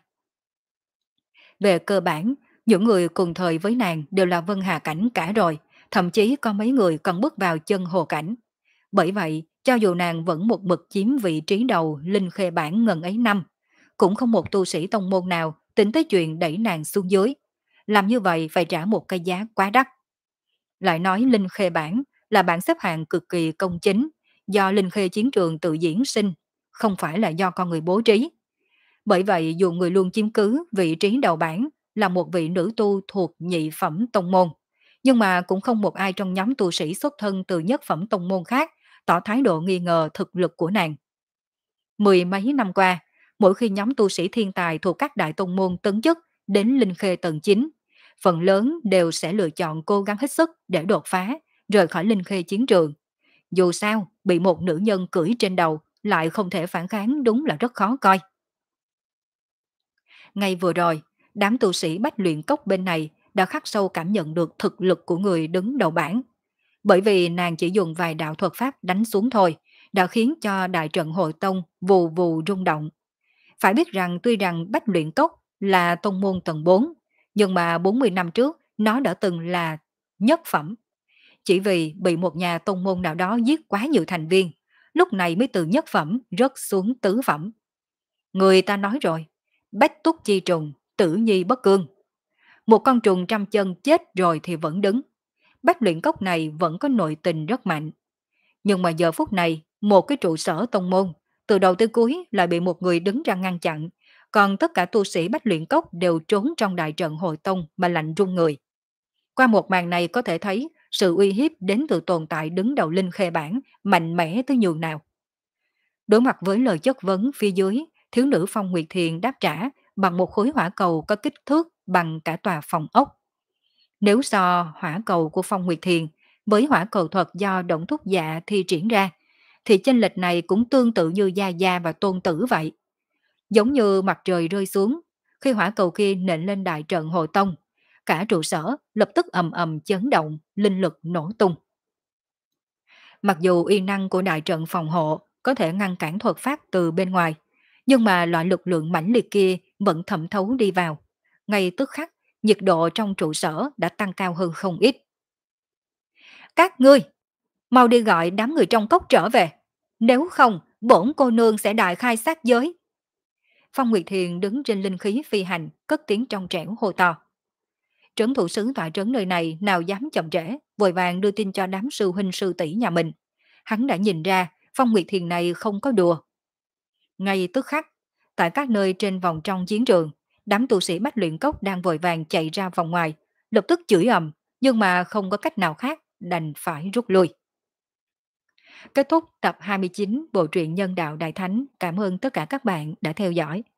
Về cơ bản, những người cùng thời với nàng đều là Vân Hà Cảnh cả rồi, thậm chí có mấy người còn bước vào chân Hồ Cảnh. Bởi vậy, cho dù nàng vẫn một mực chiếm vị trí đầu Linh Khê Bản ngần ấy năm, cũng không một tu sĩ tông môn nào tính tới chuyện đẩy nàng xuống dưới. Làm như vậy phải trả một cái giá quá đắt. Lại nói Linh Khê Bản là bảng xếp hạng cực kỳ công chính, do Linh Khê chiến trường tự diễn sinh, không phải là do con người bố trí. Bởi vậy dù người luôn chiếm cứ vị trí đầu bảng là một vị nữ tu thuộc nhị phẩm tông môn, nhưng mà cũng không một ai trong nhóm tu sĩ xuất thân từ nhất phẩm tông môn khác tỏ thái độ nghi ngờ thực lực của nàng. Mười mấy năm qua, mỗi khi nhóm tu sĩ thiên tài thuộc các đại tông môn tấn chức đến Linh Khê tầng chín, phần lớn đều sẽ lựa chọn cố gắng hết sức để đột phá, rời khỏi Linh Khê chiến trường. Dù sao, bị một nữ nhân cưỡi trên đầu lại không thể phản kháng đúng là rất khó coi. Ngay vừa rồi, đám tu sĩ bách luyện cốc bên này đã khắc sâu cảm nhận được thực lực của người đứng đầu bảng. Bởi vì nàng chỉ dùng vài đạo thuật pháp đánh xuống thôi, đã khiến cho đại trận hội tông vù vù rung động. Phải biết rằng tuy rằng bách luyện cốc là tông môn tầng bốn, nhưng mà bốn mươi năm trước nó đã từng là nhất phẩm. Chỉ vì bị một nhà tông môn nào đó giết quá nhiều thành viên, lúc này mới từ nhất phẩm rớt xuống tứ phẩm. Người ta nói rồi, bách túc chi trùng, tử nhi bất cương. Một con trùng trăm chân chết rồi thì vẫn đứng. Bách luyện cốc này vẫn có nội tình rất mạnh. Nhưng mà giờ phút này, một cái trụ sở tông môn, từ đầu tới cuối lại bị một người đứng ra ngăn chặn, còn tất cả tu sĩ bách luyện cốc đều trốn trong đại trận hội tông mà lạnh run người. Qua một màn này có thể thấy sự uy hiếp đến từ tồn tại đứng đầu Linh Khê Bản mạnh mẽ tới nhường nào. Đối mặt với lời chất vấn phía dưới, thiếu nữ Phong Nguyệt Thiền đáp trả bằng một khối hỏa cầu có kích thước bằng cả tòa phòng ốc. Nếu so hỏa cầu của Phong Nguyệt Thiền với hỏa cầu thuật do Động Thúc Dạ thi triển ra, thì chênh lệch này cũng tương tự như Gia Gia và Tôn Tử vậy. Giống như mặt trời rơi xuống, khi hỏa cầu kia nện lên đại trận hội tông, cả trụ sở lập tức ầm ầm chấn động, linh lực nổ tung. Mặc dù uy năng của đại trận phòng hộ có thể ngăn cản thuật pháp từ bên ngoài, nhưng mà loại lực lượng mãnh liệt kia vẫn thẩm thấu đi vào. Ngay tức khắc, nhiệt độ trong trụ sở đã tăng cao hơn không ít. Các ngươi, mau đi gọi đám người trong cốc trở về. Nếu không, bổn cô nương sẽ đại khai sát giới. Phong Nguyệt Thiền đứng trên linh khí phi hành, cất tiếng trong trẻo hô to. Trấn thủ sứ tọa trấn nơi này nào dám chậm trễ, vội vàng đưa tin cho đám sư huynh sư tỷ nhà mình. Hắn đã nhìn ra, Phong Nguyệt Thiền này không có đùa. Ngay tức khắc, tại các nơi trên vòng trong chiến trường, đám tu sĩ Bách Luyện Cốc đang vội vàng chạy ra vòng ngoài, lập tức chửi ầm, nhưng mà không có cách nào khác, đành phải rút lui. Kết thúc tập hai mươi chín Bộ truyện Nhân đạo Đại Thánh. Cảm ơn tất cả các bạn đã theo dõi.